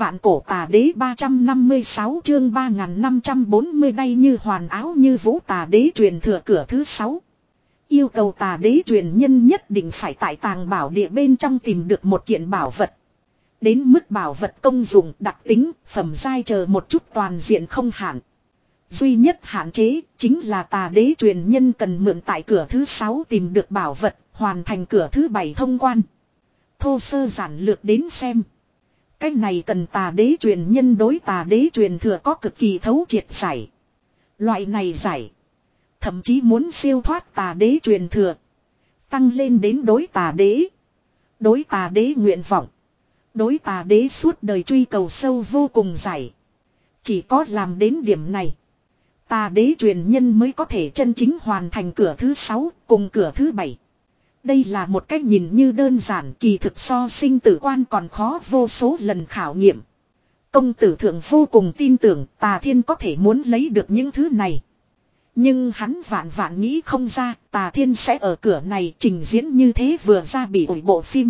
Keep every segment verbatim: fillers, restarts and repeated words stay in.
Vạn cổ tà đế ba trăm năm mươi sáu chương ba nghìn năm trăm bốn mươi đây như hoàn áo như vũ tà đế truyền thừa cửa thứ sáu. Yêu cầu tà đế truyền nhân nhất định phải tại tàng bảo địa bên trong tìm được một kiện bảo vật. Đến mức bảo vật công dụng, đặc tính, phẩm giai chờ một chút toàn diện không hạn. Duy nhất hạn chế chính là tà đế truyền nhân cần mượn tại cửa thứ sáu tìm được bảo vật, hoàn thành cửa thứ bảy thông quan. Thô sơ giản lược đến xem. Cái này cần tà đế truyền nhân đối tà đế truyền thừa có cực kỳ thấu triệt giải. Loại này giải. Thậm chí muốn siêu thoát tà đế truyền thừa. Tăng lên đến đối tà đế. Đối tà đế nguyện vọng. Đối tà đế suốt đời truy cầu sâu vô cùng giải. Chỉ có làm đến điểm này. Tà đế truyền nhân mới có thể chân chính hoàn thành cửa thứ sáu cùng cửa thứ bảy. Đây là một cách nhìn như đơn giản kỳ thực so sinh tử quan còn khó vô số lần khảo nghiệm. Công tử thượng vô cùng tin tưởng Tà Thiên có thể muốn lấy được những thứ này. Nhưng hắn vạn vạn nghĩ không ra Tà Thiên sẽ ở cửa này trình diễn như thế vừa ra bị ủi bộ phim.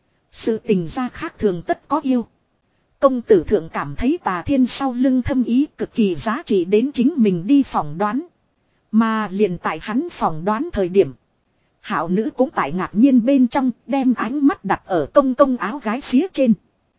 Sự tình ra khác thường tất có yêu. Công tử thượng cảm thấy Tà Thiên sau lưng thâm ý cực kỳ giá trị đến chính mình đi phỏng đoán. Mà liền tại hắn phỏng đoán thời điểm. Hảo nữ cũng tại ngạc nhiên bên trong đem ánh mắt đặt ở công công áo gái phía trên.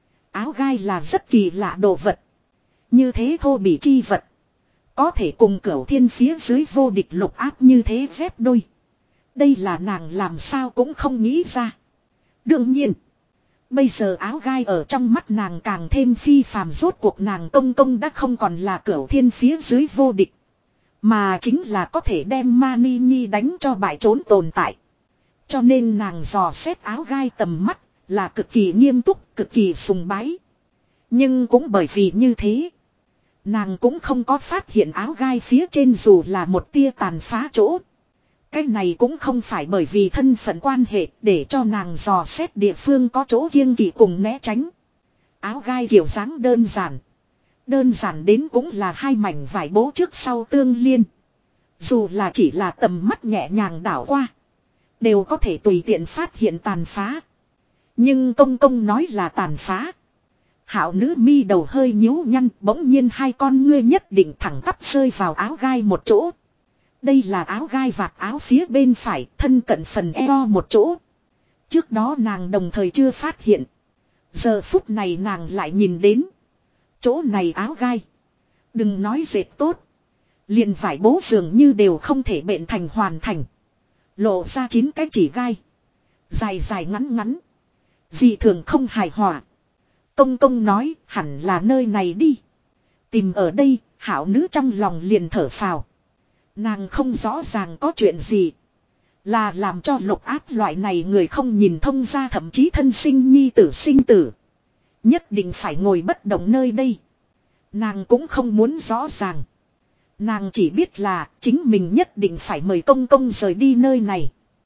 Áo gai là rất kỳ lạ đồ vật. Như thế thô bỉ chi vật. Có thể cùng cửu thiên phía dưới vô địch lục áp như thế dép đôi. Đây là nàng làm sao cũng không nghĩ ra. Đương nhiên. Bây giờ áo gai ở trong mắt nàng càng thêm phi phàm rốt cuộc nàng công công đã không còn là cửu thiên phía dưới vô địch. Mà chính là có thể đem Mani Nhi đánh cho bại trốn tồn tại. Cho nên nàng dò xét áo gai tầm mắt là cực kỳ nghiêm túc, cực kỳ sùng bái. Nhưng cũng bởi vì như thế. Nàng cũng không có phát hiện áo gai phía trên dù là một tia tàn phá chỗ. Cái này cũng không phải bởi vì thân phận quan hệ để cho nàng dò xét địa phương có chỗ kiêng kỵ cùng né tránh. Áo gai kiểu dáng đơn giản. Đơn giản đến cũng là hai mảnh vải bố trước sau tương liên. Dù là chỉ là tầm mắt nhẹ nhàng đảo qua. Đều có thể tùy tiện phát hiện tàn phá. Nhưng công công nói là tàn phá. Hảo nữ mi đầu hơi nhíu nhăn. Bỗng nhiên hai con ngươi nhất định thẳng tắp rơi vào áo gai một chỗ. Đây là áo gai vạt áo phía bên phải. Thân cận phần eo một chỗ. Trước đó nàng đồng thời chưa phát hiện. Giờ phút này nàng lại nhìn đến. Chỗ này áo gai. Đừng nói dệt tốt. Liền vải bố dường như đều không thể bện thành hoàn thành. Lộ ra chín cái chỉ gai. Dài dài ngắn ngắn. Dị thường không hài hòa. Công công nói hẳn là nơi này đi. Tìm ở đây, hảo nữ trong lòng liền thở phào. Nàng không rõ ràng có chuyện gì. Là làm cho lục áp loại này người không nhìn thông ra thậm chí thân sinh nhi tử sinh tử. Nhất định phải ngồi bất động nơi đây. Nàng cũng không muốn rõ ràng. Nàng chỉ biết là chính mình nhất định phải mời công công rời đi nơi này.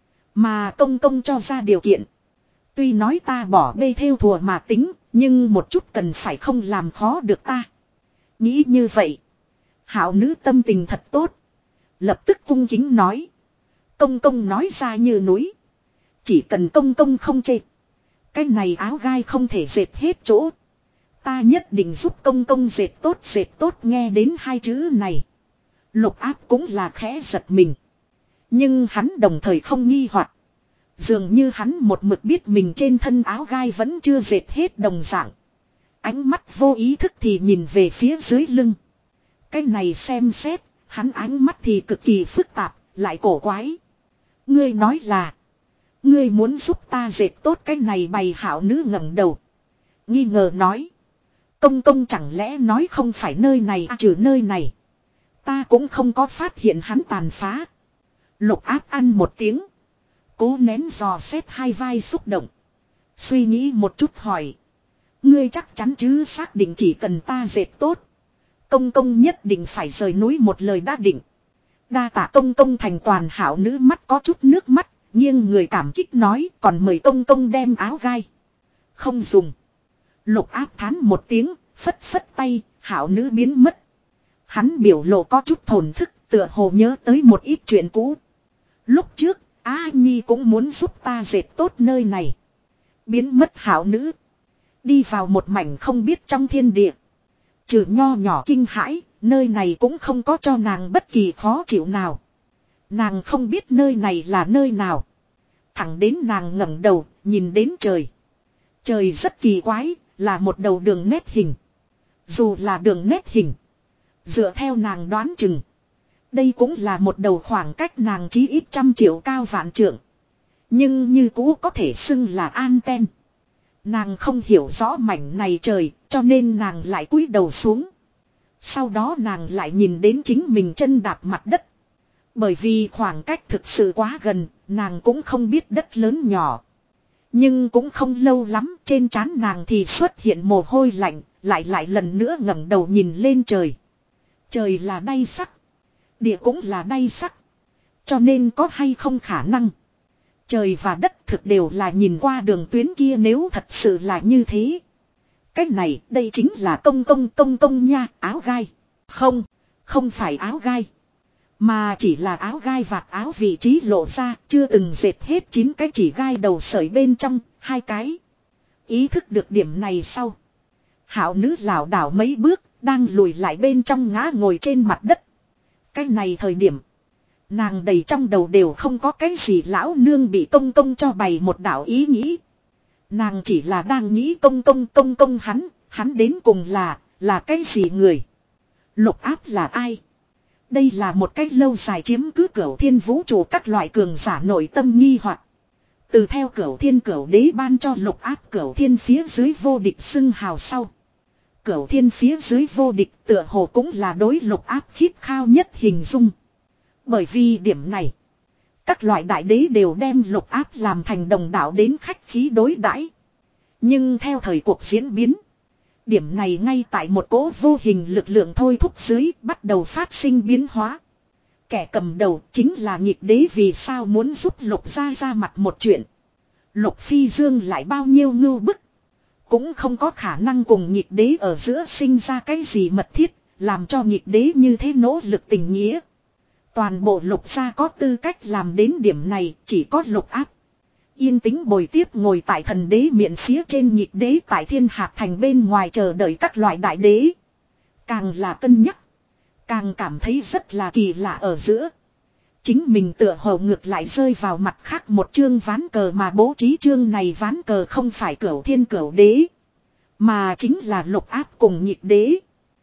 Mà công công cho ra điều kiện. Tuy nói ta bỏ bê theo thùa mà tính, nhưng một chút cần phải không làm khó được ta. Nghĩ như vậy. Hảo nữ tâm tình thật tốt. Lập tức cung kính nói. Công công nói ra như núi. Chỉ cần công công không chê. Cái này áo gai không thể dệt hết chỗ. Ta nhất định giúp công công dệt tốt dệt tốt nghe đến hai chữ này. Lục áp cũng là khẽ giật mình. Nhưng hắn đồng thời không nghi hoặc. Dường như hắn một mực biết mình trên thân áo gai vẫn chưa dệt hết đồng dạng. Ánh mắt vô ý thức thì nhìn về phía dưới lưng. Cái này xem xét, hắn ánh mắt thì cực kỳ phức tạp, lại cổ quái. Ngươi nói là, ngươi muốn giúp ta dệt tốt cái này bày hảo nữ ngẩng đầu. Nghi ngờ nói. Công công chẳng lẽ nói không phải nơi này à, trừ nơi này. Ta cũng không có phát hiện hắn tàn phá. Lục áp ăn một tiếng. Cố nén dò xét hai vai xúc động. Suy nghĩ một chút hỏi. Ngươi chắc chắn chứ xác định chỉ cần ta dệt tốt. Công công nhất định phải rời núi một lời đã định. Đa tạ công công thành toàn hảo nữ mắt có chút nước mắt. Nhưng người cảm kích nói còn mời công công đem áo gai. Không dùng. Lục áp thán một tiếng, phất phất tay, hảo nữ biến mất. Hắn biểu lộ có chút thổn thức, tựa hồ nhớ tới một ít chuyện cũ. Lúc trước, A Nhi cũng muốn giúp ta dệt tốt nơi này. Biến mất hảo nữ. Đi vào một mảnh không biết trong thiên địa. Trừ nho nhỏ kinh hãi, nơi này cũng không có cho nàng bất kỳ khó chịu nào. Nàng không biết nơi này là nơi nào. Thẳng đến nàng ngẩng đầu, nhìn đến trời. Trời rất kỳ quái, là một đầu đường nét hình. Dù là đường nét hình. Dựa theo nàng đoán chừng. Đây cũng là một đầu khoảng cách nàng chí ít trăm triệu cao vạn trượng. Nhưng như cũ có thể xưng là anten. Nàng không hiểu rõ mảnh này trời, cho nên nàng lại cúi đầu xuống. Sau đó nàng lại nhìn đến chính mình chân đạp mặt đất. Bởi vì khoảng cách thực sự quá gần, nàng cũng không biết đất lớn nhỏ. Nhưng cũng không lâu lắm, trên trán nàng thì xuất hiện mồ hôi lạnh, lại lại lần nữa ngẩng đầu nhìn lên trời. Trời là đay sắc, địa cũng là đay sắc. Cho nên có hay không khả năng. Trời và đất thực đều là nhìn qua đường tuyến kia, nếu thật sự là như thế. Cái này, đây chính là công công công công nha, áo gai. Không, không phải áo gai. Mà chỉ là áo gai vạt áo vị trí lộ ra, chưa từng dệt hết chín cái chỉ gai đầu sợi bên trong, hai cái. Ý thức được điểm này sau. Hảo nữ lảo đảo mấy bước, đang lùi lại bên trong ngã ngồi trên mặt đất. Cái này thời điểm, nàng đầy trong đầu đều không có cái gì lão nương bị công công cho bày một đạo ý nghĩ. Nàng chỉ là đang nghĩ công công công công hắn, hắn đến cùng là, là cái gì người. Lục áp là ai? Đây là một cách lâu dài chiếm cứ cửu thiên vũ trụ các loại cường giả nội tâm nghi hoặc. Từ theo cửu thiên cửu đế ban cho lục áp cửu thiên phía dưới vô địch xưng hào sau. Cửu thiên phía dưới vô địch tựa hồ cũng là đối lục áp khít khao nhất hình dung. Bởi vì điểm này, các loại đại đế đều đem lục áp làm thành đồng đạo đến khách khí đối đãi. Nhưng theo thời cuộc diễn biến, điểm này ngay tại một cỗ vô hình lực lượng thôi thúc dưới bắt đầu phát sinh biến hóa. Kẻ cầm đầu chính là nhịp đế, vì sao muốn giúp lục gia ra mặt một chuyện. Lục Phi Dương lại bao nhiêu ngưu bức. Cũng không có khả năng cùng nhịp đế ở giữa sinh ra cái gì mật thiết, làm cho nhịp đế như thế nỗ lực tình nghĩa. Toàn bộ lục gia có tư cách làm đến điểm này chỉ có lục áp. Yên tĩnh bồi tiếp ngồi tại thần đế miệng phía trên nhịp đế tại thiên hạt thành bên ngoài chờ đợi các loại đại đế. Càng là cân nhắc, càng cảm thấy rất là kỳ lạ ở giữa. Chính mình tựa hồ ngược lại rơi vào mặt khác một chương ván cờ, mà bố trí chương này ván cờ không phải cửu thiên cửu đế, mà chính là lục áp cùng nhịp đế.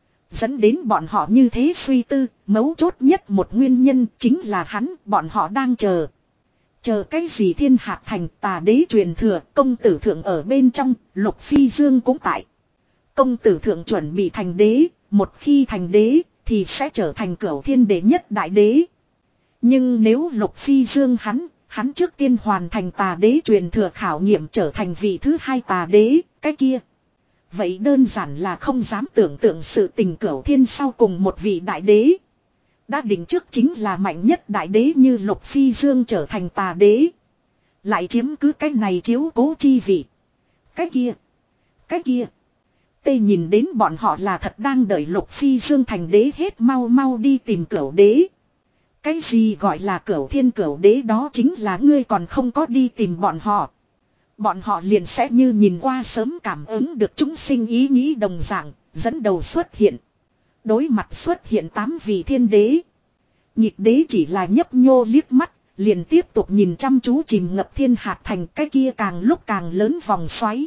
Dẫn đến bọn họ như thế suy tư, mấu chốt nhất một nguyên nhân chính là hắn, bọn họ đang chờ. Chờ cái gì? Thiên hạt thành tà đế truyền thừa, công tử thượng ở bên trong, Lục Phi Dương cũng tại. Công tử thượng chuẩn bị thành đế, một khi thành đế, thì sẽ trở thành cửu thiên đế nhất đại đế. Nhưng nếu Lục Phi Dương hắn, hắn trước tiên hoàn thành tà đế truyền thừa khảo nghiệm trở thành vị thứ hai tà đế, cái kia. Vậy đơn giản là không dám tưởng tượng sự tình cửu thiên sau cùng một vị đại đế. Đã định trước chính là mạnh nhất đại đế như Lục Phi Dương trở thành tà đế. Lại chiếm cứ cái này chiếu cố chi vị. Cái kia. Cái kia. Tê nhìn đến bọn họ là thật đang đợi Lục Phi Dương thành đế hết, mau mau đi tìm cửu đế. Cái gì gọi là cửu thiên cửu đế, đó chính là ngươi còn không có đi tìm bọn họ. Bọn họ liền sẽ như nhìn qua sớm cảm ứng được chúng sinh ý nghĩ đồng dạng, dẫn đầu xuất hiện. Đối mặt xuất hiện tám vị thiên đế. Nhịp đế chỉ là nhấp nhô liếc mắt, liền tiếp tục nhìn chăm chú chìm ngập thiên hạt thành cái kia càng lúc càng lớn vòng xoáy.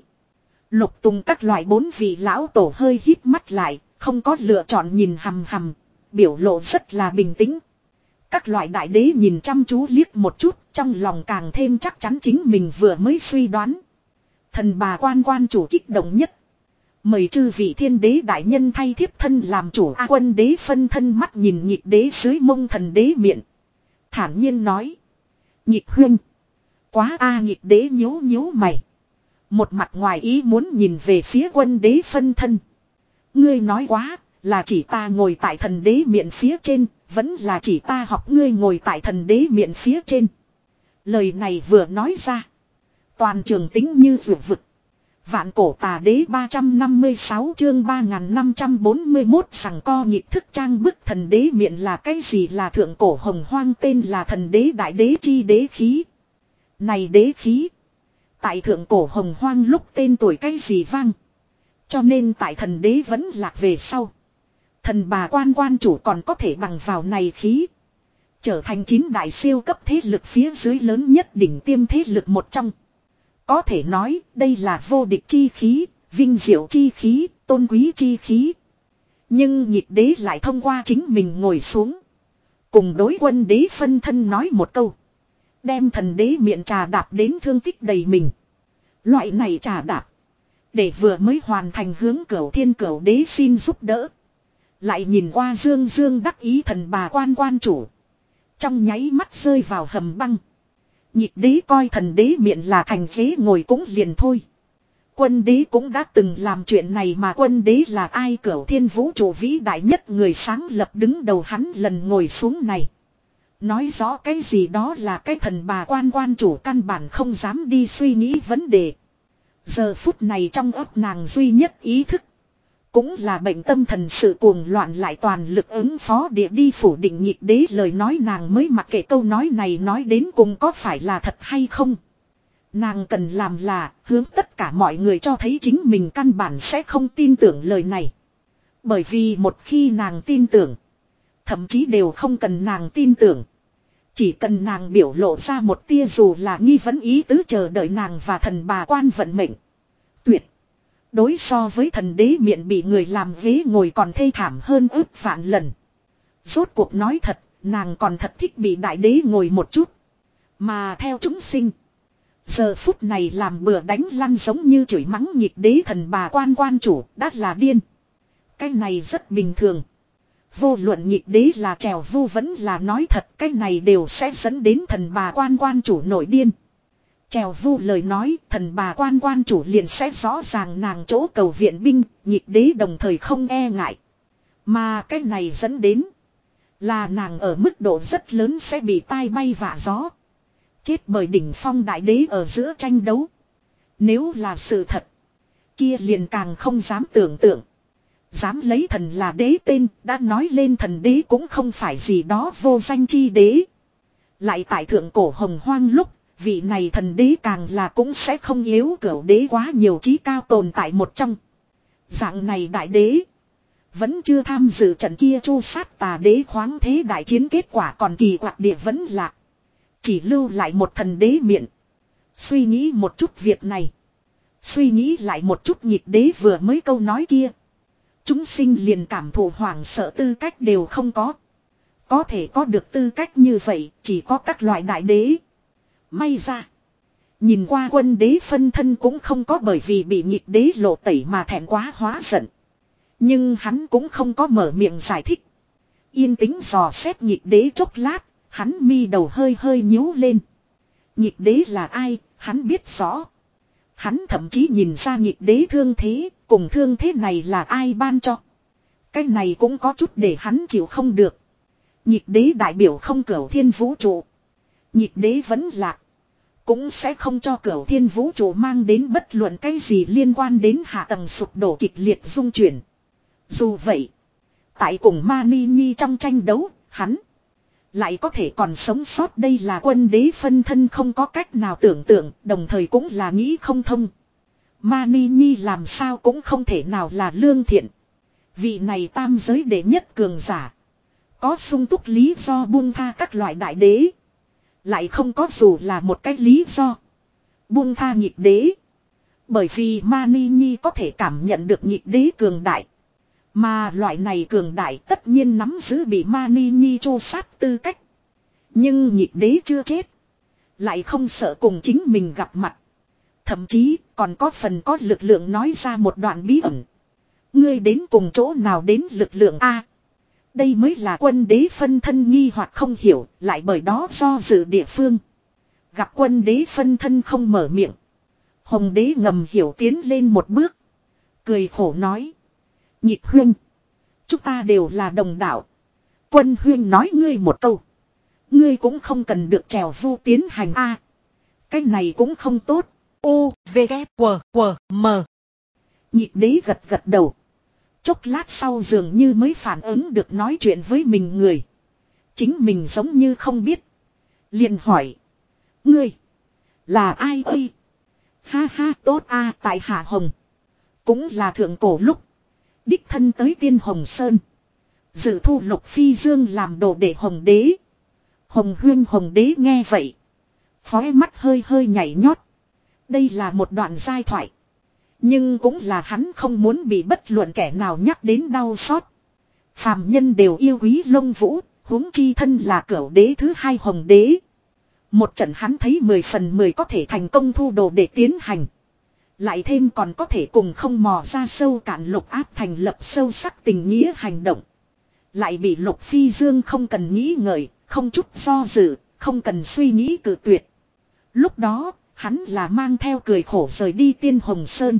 Lục Tùng các loại bốn vị lão tổ hơi híp mắt lại, không có lựa chọn nhìn hằm hằm, biểu lộ rất là bình tĩnh. Các loại đại đế nhìn chăm chú liếc một chút, trong lòng càng thêm chắc chắn chính mình vừa mới suy đoán. Thần bà quan quan chủ kích động nhất. Mời chư vị thiên đế đại nhân thay thiếp thân làm chủ. A Quân đế phân thân mắt nhìn nhịp đế dưới mông thần đế miệng, thản nhiên nói: Nhịp huynh. Quá a. Nhịp đế nhíu nhíu mày, một mặt ngoài ý muốn nhìn về phía Quân đế phân thân. Ngươi nói quá, là chỉ ta ngồi tại thần đế miệng phía trên, vẫn là chỉ ta học ngươi ngồi tại thần đế miệng phía trên. Lời này vừa nói ra, toàn trường tính như vượt vực. Vạn cổ tà đế ba trăm năm mươi sáu chương ba nghìn năm trăm bốn mươi mốt sằng co nhịp thức trang bức thần đế miệng là cái gì? Là thượng cổ hồng hoang tên là thần đế đại đế chi đế khí. Này đế khí, tại thượng cổ hồng hoang lúc tên tuổi cái gì vang? Cho nên tại thần đế vẫn lạc về sau. Thần bà quan quan chủ còn có thể bằng vào này khí. Trở thành chín đại siêu cấp thế lực phía dưới lớn nhất đỉnh tiêm thế lực một trong. Có thể nói đây là vô địch chi khí, vinh diệu chi khí, tôn quý chi khí. Nhưng nhịp đế lại thông qua chính mình ngồi xuống. Cùng đối quân đế phân thân nói một câu. Đem thần đế miệng trà đạp đến thương tích đầy mình. Loại này trà đạp. Để vừa mới hoàn thành hướng cửu thiên cửu đế xin giúp đỡ. Lại nhìn qua dương dương đắc ý thần bà quan quan chủ. Trong nháy mắt rơi vào hầm băng. Nhịp đế coi thần đế miệng là thành ghế ngồi cũng liền thôi. Quân đế cũng đã từng làm chuyện này mà quân đế là ai cửu thiên vũ trụ vĩ đại nhất người sáng lập đứng đầu hắn lần ngồi xuống này. Nói rõ cái gì đó là cái thần bà quan quan chủ căn bản không dám đi suy nghĩ vấn đề. Giờ phút này trong ấp nàng duy nhất ý thức. Cũng là bệnh tâm thần sự cuồng loạn lại toàn lực ứng phó địa đi phủ định nhịp đế lời nói nàng mới mặc kệ câu nói này nói đến cùng có phải là thật hay không. Nàng cần làm là hướng tất cả mọi người cho thấy chính mình căn bản sẽ không tin tưởng lời này. Bởi vì một khi nàng tin tưởng, thậm chí đều không cần nàng tin tưởng. Chỉ cần nàng biểu lộ ra một tia dù là nghi vấn ý tứ chờ đợi nàng và thần bà quan vận mệnh. Tuyệt. Đối so với thần đế miệng bị người làm ghế ngồi còn thê thảm hơn ước vạn lần. Rốt cuộc nói thật, nàng còn thật thích bị đại đế ngồi một chút. Mà theo chúng sinh. Giờ phút này làm bừa đánh lăn giống như chửi mắng nhịp đế thần bà quan quan chủ đã là điên. Cái này rất bình thường. Vô luận nhịp đế là trèo vu vẫn là nói thật cái này đều sẽ dẫn đến thần bà quan quan chủ nổi điên. Trèo vu lời nói thần bà quan quan chủ liền sẽ rõ ràng nàng chỗ cầu viện binh, nhịp đế đồng thời không e ngại. Mà cái này dẫn đến là nàng ở mức độ rất lớn sẽ bị tai bay vạ gió. Chết bởi đỉnh phong đại đế ở giữa tranh đấu. Nếu là sự thật, kia liền càng không dám tưởng tượng. Dám lấy thần là đế tên, đã nói lên thần đế cũng không phải gì đó vô danh chi đế. Lại tại thượng cổ hồng hoang lúc, vị này thần đế càng là cũng sẽ không yếu cửu đế quá nhiều trí cao tồn tại một trong. Dạng này đại đế, vẫn chưa tham dự trận kia chu sát tà đế khoáng thế đại chiến kết quả còn kỳ quặc địa vẫn lạc. Chỉ lưu lại một thần đế miệng. Suy nghĩ một chút việc này. Suy nghĩ lại một chút nhịp đế vừa mới câu nói kia. Chúng sinh liền cảm thụ hoảng sợ tư cách đều không có. Có thể có được tư cách như vậy chỉ có các loại đại đế. May ra. Nhìn qua quân đế phân thân cũng không có bởi vì bị nhịp đế lộ tẩy mà thẹn quá hóa giận. Nhưng hắn cũng không có mở miệng giải thích. Yên tĩnh dò xét nhịp đế chốc lát. Hắn mi đầu hơi hơi nhíu lên. Nhịp đế là ai, hắn biết rõ. Hắn thậm chí nhìn ra nhịp đế thương thế, cùng thương thế này là ai ban cho. Cái này cũng có chút để hắn chịu không được. Nhịp đế đại biểu không cửu thiên vũ trụ. Nhịp đế vẫn lạc. Cũng sẽ không cho cửu thiên vũ trụ mang đến bất luận cái gì liên quan đến hạ tầng sụp đổ kịch liệt dung chuyển. Dù vậy, tại cùng Mani Nhi trong tranh đấu, hắn lại có thể còn sống sót đây là quân đế phân thân không có cách nào tưởng tượng, đồng thời cũng là nghĩ không thông. Mani Nhi làm sao cũng không thể nào là lương thiện. Vị này tam giới đệ nhất cường giả. Có sung túc lý do buông tha các loại đại đế. Lại không có dù là một cái lý do buông tha nhịp đế. Bởi vì Mani Nhi có thể cảm nhận được nhịp đế cường đại. Mà loại này cường đại tất nhiên nắm giữ bị Mani Nhi tru sát tư cách. Nhưng nhịp đế chưa chết. Lại không sợ cùng chính mình gặp mặt. Thậm chí còn có phần có lực lượng nói ra một đoạn bí ẩn. Ngươi đến cùng chỗ nào đến lực lượng A. Đây mới là quân đế phân thân nghi hoặc không hiểu. Lại bởi đó do dự địa phương. Gặp quân đế phân thân không mở miệng. Hồng đế ngầm hiểu tiến lên một bước. Cười khổ nói. Nhịp huynh. Chúng ta đều là đồng đạo. Quân huynh nói ngươi một câu. Ngươi cũng không cần được trèo vu tiến hành A. Cái này cũng không tốt. U, V, K, W, W, M. Nhịp đế gật gật đầu. Chốc lát sau dường như mới phản ứng được nói chuyện với mình người. Chính mình giống như không biết. Liền hỏi. Ngươi. Là ai ơi? Ha ha tốt A tại Hạ Hồng. Cũng là thượng cổ lúc. Đích thân tới Tiên Hồng Sơn. Dự thu Lục Phi Dương làm đồ để Hồng Đế. Hồng Huyên Hồng Đế nghe vậy. Khóe mắt hơi hơi nhảy nhót. Đây là một đoạn giai thoại. Nhưng cũng là hắn không muốn bị bất luận kẻ nào nhắc đến đau xót. Phàm nhân đều yêu quý Lông Vũ, huống chi thân là cửu đế thứ hai Hồng Đế. Một trận hắn thấy mười phần mười có thể thành công thu đồ để tiến hành. Lại thêm còn có thể cùng không mò ra sâu cạn Lục Áp thành lập sâu sắc tình nghĩa hành động. Lại bị Lục Phi Dương không cần nghĩ ngợi, không chút do dự, không cần suy nghĩ cự tuyệt. Lúc đó, hắn là mang theo cười khổ rời đi Tiên Hồng Sơn.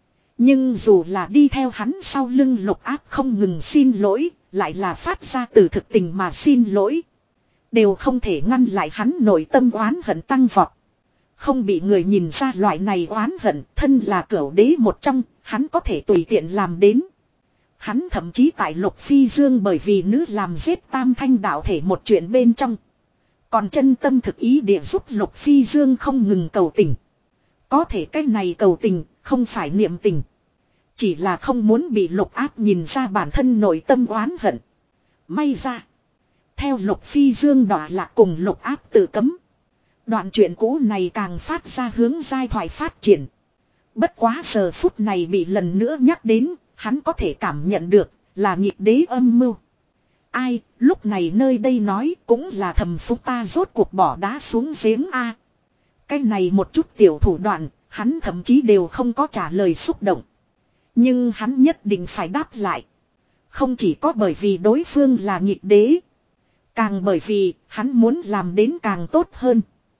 Nhưng dù là đi theo hắn sau lưng Lục Áp không ngừng xin lỗi, lại là phát ra từ thực tình mà xin lỗi. Đều không thể ngăn lại hắn nội tâm oán hận tăng vọt. Không bị người nhìn ra loại này oán hận, thân là cửu đế một trong, hắn có thể tùy tiện làm đến. Hắn thậm chí tại Lục Phi Dương bởi vì nữ làm giết tam thanh đạo thể một chuyện bên trong. Còn chân tâm thực ý địa giúp Lục Phi Dương không ngừng cầu tình. Có thể cái này cầu tình, không phải niệm tình. Chỉ là không muốn bị Lục Áp nhìn ra bản thân nội tâm oán hận. May ra. Theo Lục Phi Dương đọa lạc cùng Lục Áp tự cấm. Đoạn chuyện cũ này càng phát ra hướng giai thoại phát triển. Bất quá giờ phút này bị lần nữa nhắc đến, hắn có thể cảm nhận được là nghịch đế âm mưu. Ai, lúc này nơi đây nói cũng là thầm phúc ta rốt cuộc bỏ đá xuống giếng a. Cái này một chút tiểu thủ đoạn, hắn thậm chí đều không có trả lời xúc động. Nhưng hắn nhất định phải đáp lại. Không chỉ có bởi vì đối phương là nghịch đế. Càng bởi vì hắn muốn làm đến càng tốt hơn.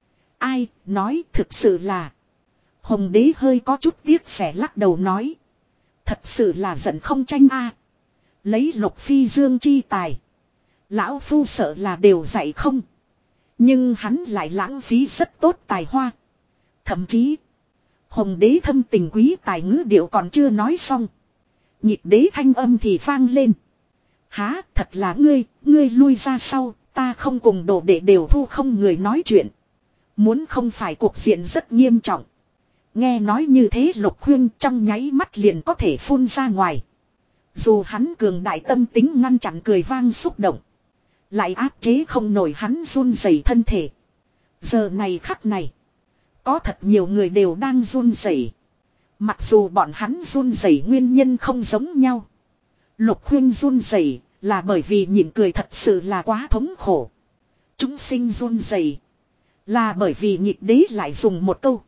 Ai, nói thực sự là. Hồng Đế hơi có chút tiếc xẻ lắc đầu nói. Thật sự là giận không tranh a. Lấy Lục Phi Dương chi tài. Lão Phu sợ là đều dạy không. Nhưng hắn lại lãng phí rất tốt tài hoa. Thậm chí. Hồng Đế thâm tình quý tài ngữ điệu còn chưa nói xong. Nhịp đế thanh âm thì vang lên. Há thật là ngươi, ngươi lui ra sau. Ta không cùng đồ để đều thu không người nói chuyện. Muốn không phải cuộc diện rất nghiêm trọng. Nghe nói như thế Lục Khuyên trong nháy mắt liền có thể phun ra ngoài. Dù hắn cường đại tâm tính ngăn chặn cười vang xúc động. Lại áp chế không nổi hắn run rẩy thân thể. Giờ này khắc này. Có thật nhiều người đều đang run rẩy. Mặc dù bọn hắn run rẩy nguyên nhân không giống nhau. Lục Khuyên run rẩy là bởi vì nhịn cười thật sự là quá thống khổ. Chúng sinh run rẩy là bởi vì nhịp đế lại dùng một câu.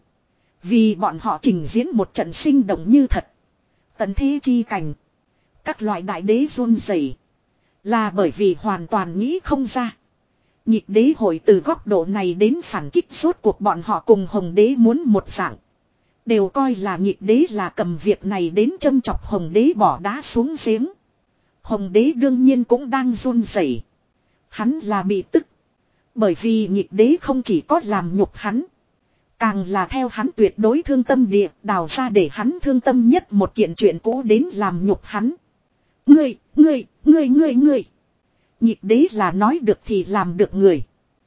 Vì bọn họ trình diễn một trận sinh động như thật. Tận thế chi cảnh. Các loại đại đế run rẩy là bởi vì hoàn toàn nghĩ không ra. Nhịp đế hội từ góc độ này đến phản kích suốt cuộc bọn họ cùng Hồng Đế muốn một dạng. Đều coi là nhịp đế là cầm việc này đến châm chọc Hồng Đế bỏ đá xuống giếng. Hồng Đế đương nhiên cũng đang run rẩy. Hắn là bị tức. Bởi vì nhịp đế không chỉ có làm nhục hắn. Càng là theo hắn tuyệt đối thương tâm địa đào ra để hắn thương tâm nhất một kiện chuyện cũ đến làm nhục hắn. Ngươi, ngươi, ngươi, ngươi, ngươi. Nhịp đế là nói được thì làm được người.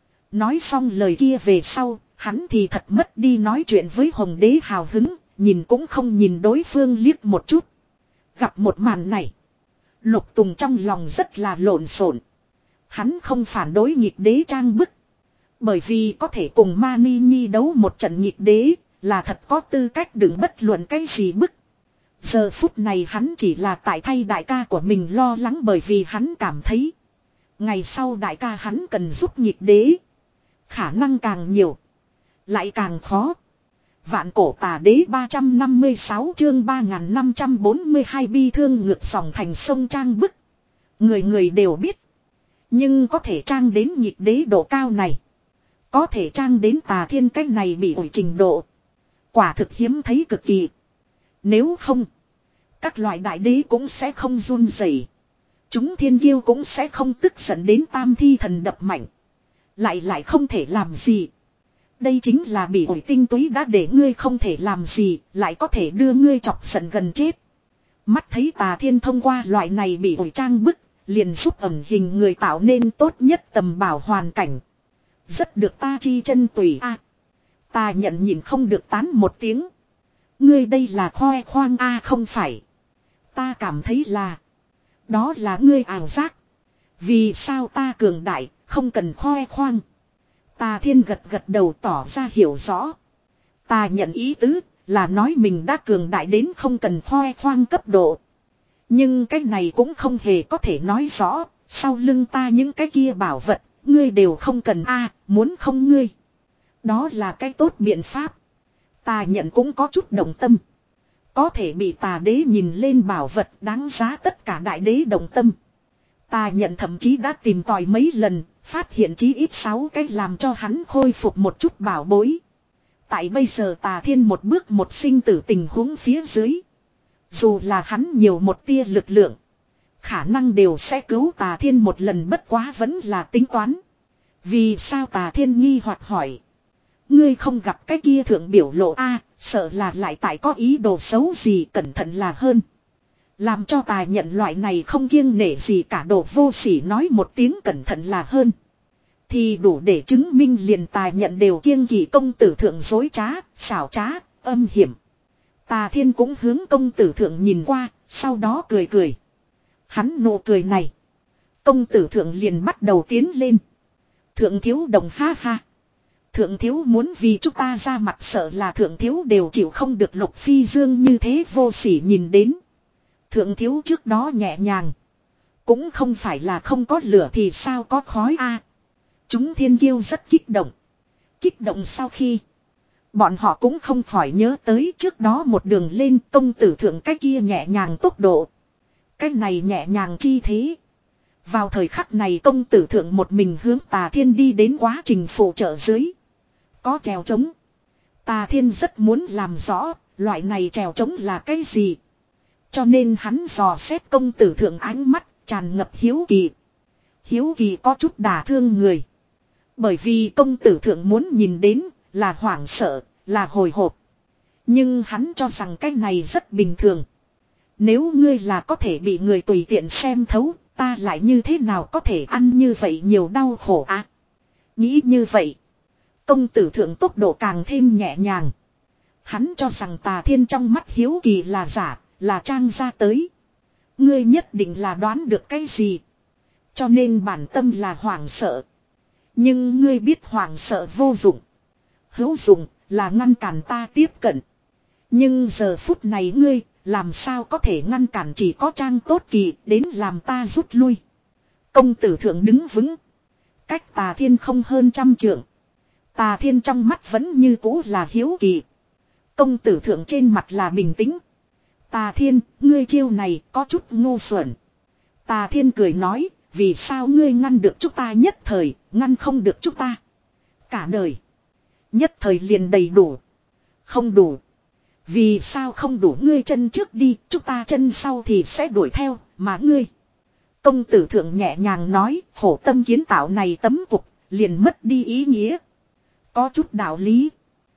Nói xong lời kia về sau, hắn thì thật mất đi nói chuyện với Hồng Đế hào hứng, nhìn cũng không nhìn đối phương liếc một chút. Gặp một màn này, Lục Tùng trong lòng rất là lộn xộn. Hắn không phản đối nhịp đế trang bức. Bởi vì có thể cùng Mani Nhi đấu một trận nhịp đế, là thật có tư cách đừng bất luận cái gì bức. Giờ phút này hắn chỉ là tại thay đại ca của mình lo lắng bởi vì hắn cảm thấy. Ngày sau đại ca hắn cần giúp nhịp đế. Khả năng càng nhiều. Lại càng khó. Vạn cổ tà đế ba trăm năm mươi sáu chương ba nghìn năm trăm bốn mươi hai bi thương ngược dòng thành sông trang bức. Người người đều biết. Nhưng có thể trang đến nhịp đế độ cao này. Có thể trang đến tà thiên cách này bị ổi trình độ. Quả thực hiếm thấy cực kỳ. Nếu không. Các loại đại đế cũng sẽ không run rẩy. Chúng thiên kiêu cũng sẽ không tức giận đến tam thi thần đập mạnh. Lại lại không thể làm gì. Đây chính là bị ổi tinh túy đã để ngươi không thể làm gì. Lại có thể đưa ngươi chọc giận gần chết. Mắt thấy tà thiên thông qua loại này bị ổi trang bức. Liền giúp ẩn hình người tạo nên tốt nhất tầm bảo hoàn cảnh. Rất được ta chi chân tùy a. Ta nhận nhìn không được tán một tiếng. Ngươi đây là khoe khoang a không phải. Ta cảm thấy là. Đó là ngươi ảo giác. Vì sao ta cường đại, không cần khoe khoang. Tà Thiên gật gật đầu tỏ ra hiểu rõ. Ta nhận ý tứ, là nói mình đã cường đại đến không cần khoe khoang cấp độ. Nhưng cái này cũng không hề có thể nói rõ, sau lưng ta những cái kia bảo vật, ngươi đều không cần a muốn không ngươi. Đó là cái tốt biện pháp. Ta nhận cũng có chút động tâm. Có thể bị tà đế nhìn lên bảo vật đáng giá tất cả đại đế động tâm. Ta nhận thậm chí đã tìm tòi mấy lần, phát hiện chí ít sáu cái làm cho hắn khôi phục một chút bảo bối. Tại bây giờ Tà Thiên một bước một sinh tử tình huống phía dưới. Dù là hắn nhiều một tia lực lượng, khả năng đều sẽ cứu Tà Thiên một lần, bất quá vẫn là tính toán. Vì sao Tà Thiên nghi hoặc hỏi. Ngươi không gặp cái kia thượng biểu lộ a sợ là lại tại có ý đồ xấu gì, cẩn thận là hơn. Làm cho Tà nhận loại này không kiêng nể gì cả đồ vô sỉ nói một tiếng cẩn thận là hơn. Thì đủ để chứng minh liền Tà nhận đều kiêng kỵ công tử thượng dối trá, xảo trá, âm hiểm. Tà Thiên cũng hướng công tử thượng nhìn qua, sau đó cười cười. Hắn nụ cười này. Công tử thượng liền bắt đầu tiến lên. Thượng thiếu đồng ha ha. Thượng thiếu muốn vì chúng ta ra mặt, sợ là thượng thiếu đều chịu không được Lục Phi Dương như thế vô sỉ nhìn đến. Thượng thiếu trước đó nhẹ nhàng. Cũng không phải là không có lửa thì sao có khói a. Chúng thiên kiêu rất kích động. Kích động sau khi. Bọn họ cũng không khỏi nhớ tới trước đó một đường lên công tử thượng cái kia nhẹ nhàng tốc độ. Cái này nhẹ nhàng chi thế. Vào thời khắc này công tử thượng một mình hướng Tà Thiên đi đến quá trình phụ trợ dưới. Có trèo trống. Tà Thiên rất muốn làm rõ loại này trèo trống là cái gì. Cho nên hắn dò xét công tử thượng ánh mắt tràn ngập hiếu kỳ. Hiếu kỳ có chút đả thương người. Bởi vì công tử thượng muốn nhìn đến là hoảng sợ, là hồi hộp. Nhưng hắn cho rằng cái này rất bình thường. Nếu ngươi là có thể bị người tùy tiện xem thấu, ta lại như thế nào có thể ăn như vậy nhiều đau khổ à? Nghĩ như vậy. Công tử thượng tốc độ càng thêm nhẹ nhàng. Hắn cho rằng Tà Thiên trong mắt hiếu kỳ là giả, là trang ra tới. Ngươi nhất định là đoán được cái gì. Cho nên bản tâm là hoảng sợ. Nhưng ngươi biết hoảng sợ vô dụng. Hữu dụng là ngăn cản ta tiếp cận. Nhưng giờ phút này ngươi làm sao có thể ngăn cản, chỉ có Trang Tốt Kỳ đến làm ta rút lui. Công tử thượng đứng vững. Cách Tà Thiên không hơn trăm trượng. Tà Thiên trong mắt vẫn như cũ là hiếu kỳ. Công tử thượng trên mặt là bình tĩnh. Tà Thiên, ngươi chiêu này có chút ngu xuẩn. Tà Thiên cười nói, vì sao ngươi ngăn được chúng ta nhất thời, ngăn không được chúng ta. Cả đời. Nhất thời liền đầy đủ. Không đủ. Vì sao không đủ, ngươi chân trước đi, chúng ta chân sau thì sẽ đuổi theo, mà ngươi. Công tử thượng nhẹ nhàng nói, khổ tâm kiến tạo này tấm cục, liền mất đi ý nghĩa. Có chút đạo lý.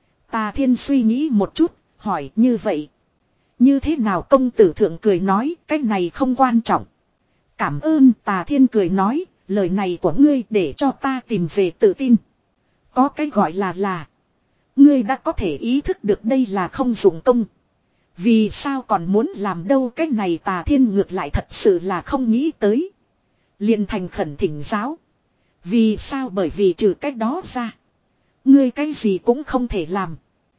Tà Thiên suy nghĩ một chút, hỏi như vậy. Như thế nào, công tử thượng cười nói, cái này không quan trọng. Cảm ơn. Tà Thiên cười nói, lời này của ngươi để cho ta tìm về tự tin. Có cái gọi là là. Ngươi đã có thể ý thức được đây là không dụng công. Vì sao còn muốn làm đâu, cái này Tà Thiên ngược lại thật sự là không nghĩ tới. Liền thành khẩn thỉnh giáo. Vì sao, bởi vì trừ cách đó ra. Ngươi cái gì cũng không thể làm.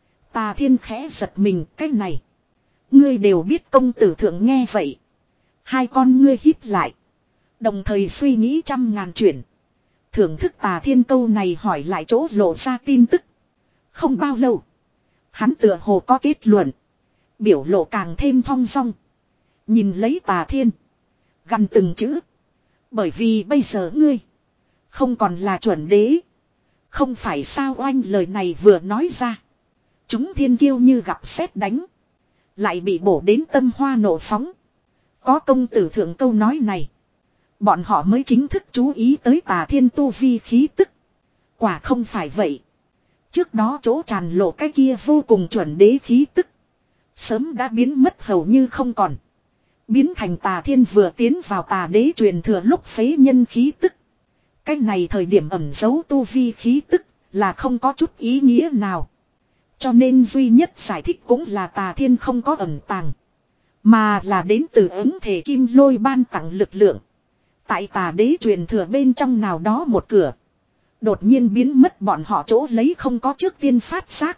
Tà Thiên khẽ giật mình, cái này. Ngươi đều biết. Công tử thượng nghe vậy. Hai con ngươi híp lại. Đồng thời suy nghĩ trăm ngàn chuyện. Thưởng thức Tà Thiên câu này hỏi lại chỗ lộ ra tin tức. Không bao lâu. Hắn tựa hồ có kết luận. Biểu lộ càng thêm thong dong. Nhìn lấy Tà Thiên. Gần từng chữ. Bởi vì bây giờ ngươi. Không còn là chuẩn đế. Không phải sao. Oanh lời này vừa nói ra. Chúng thiên kiêu như gặp sét đánh. Lại bị bổ đến tâm hoa nộ phóng. Có công tử thượng câu nói này. Bọn họ mới chính thức chú ý tới Tà Thiên tu vi khí tức. Quả không phải vậy. Trước đó chỗ tràn lộ cái kia vô cùng chuẩn đế khí tức. Sớm đã biến mất hầu như không còn. Biến thành Tà Thiên vừa tiến vào tà đế truyền thừa lúc phế nhân khí tức. Cái này thời điểm ẩn giấu tu vi khí tức là không có chút ý nghĩa nào. Cho nên duy nhất giải thích cũng là Tà Thiên không có ẩn tàng. Mà là đến từ ứng thể kim lôi ban tặng lực lượng. Tại Tà Đế truyền thừa bên trong nào đó một cửa. Đột nhiên biến mất bọn họ chỗ lấy không có trước tiên phát giác.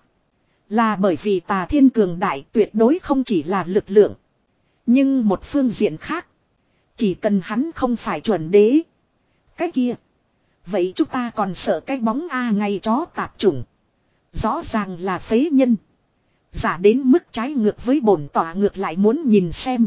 Là bởi vì Tà Thiên cường đại tuyệt đối không chỉ là lực lượng. Nhưng một phương diện khác. Chỉ cần hắn không phải chuẩn đế. Cái kia. Vậy chúng ta còn sợ cái bóng A ngày chó tạp chủng. Rõ ràng là phế nhân. Giả đến mức trái ngược với bổn tỏa ngược lại muốn nhìn xem.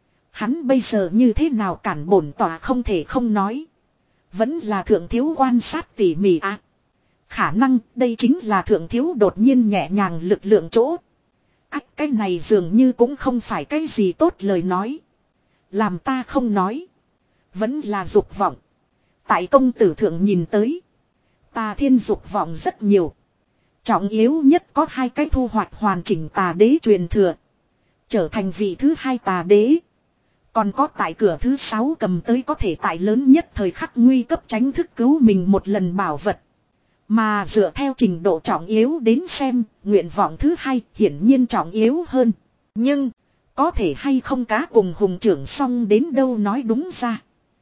Hắn bây giờ như thế nào cản bổn tỏa không thể không nói. Vẫn là thượng thiếu quan sát tỉ mỉ à. Khả năng đây chính là thượng thiếu đột nhiên nhẹ nhàng lực lượng chỗ. Ách cái này dường như cũng không phải cái gì tốt lời nói. Làm ta không nói. Vẫn là dục vọng. Tại công tử thượng nhìn tới. Tà Thiên dục vọng rất nhiều. Trọng yếu nhất có hai cái thu hoạch hoàn chỉnh Tà Đế truyền thừa. Trở thành vị thứ hai Tà Đế. Còn có tại cửa thứ sáu cầm tới có thể tại lớn nhất thời khắc nguy cấp tránh thức cứu mình một lần bảo vật. Mà dựa theo trình độ trọng yếu đến xem, nguyện vọng thứ hai hiển nhiên trọng yếu hơn. Nhưng, có thể hay không cá cùng hùng trưởng xong đến đâu nói đúng ra.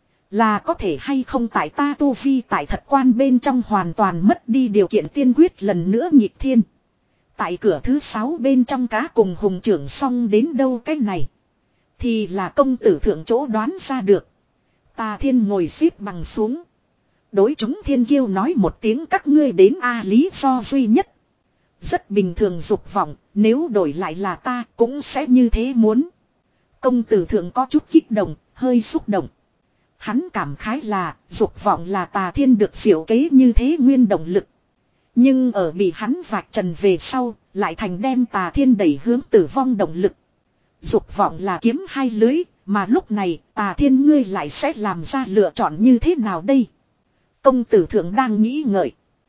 Là có thể hay không tại ta tu vi tại thật quan bên trong hoàn toàn mất đi điều kiện tiên quyết lần nữa nhịp thiên. Tại cửa thứ sáu bên trong cá cùng hùng trưởng xong đến đâu cái này. Thì là công tử thượng chỗ đoán ra được. Tà Thiên ngồi xếp bằng xuống. Đối chúng thiên kiêu nói một tiếng các ngươi đến a lý do duy nhất. Rất bình thường dục vọng, nếu đổi lại là ta cũng sẽ như thế muốn. Công tử thượng có chút kích động, hơi xúc động. Hắn cảm khái là dục vọng là Tà Thiên được diệu kế như thế nguyên động lực. Nhưng ở bị hắn vạch trần về sau, lại thành đem Tà Thiên đẩy hướng tử vong động lực. Dục vọng là kiếm hai lưới, mà lúc này Tà Thiên ngươi lại sẽ làm ra lựa chọn như thế nào đây? Công tử thượng đang nghĩ ngợi.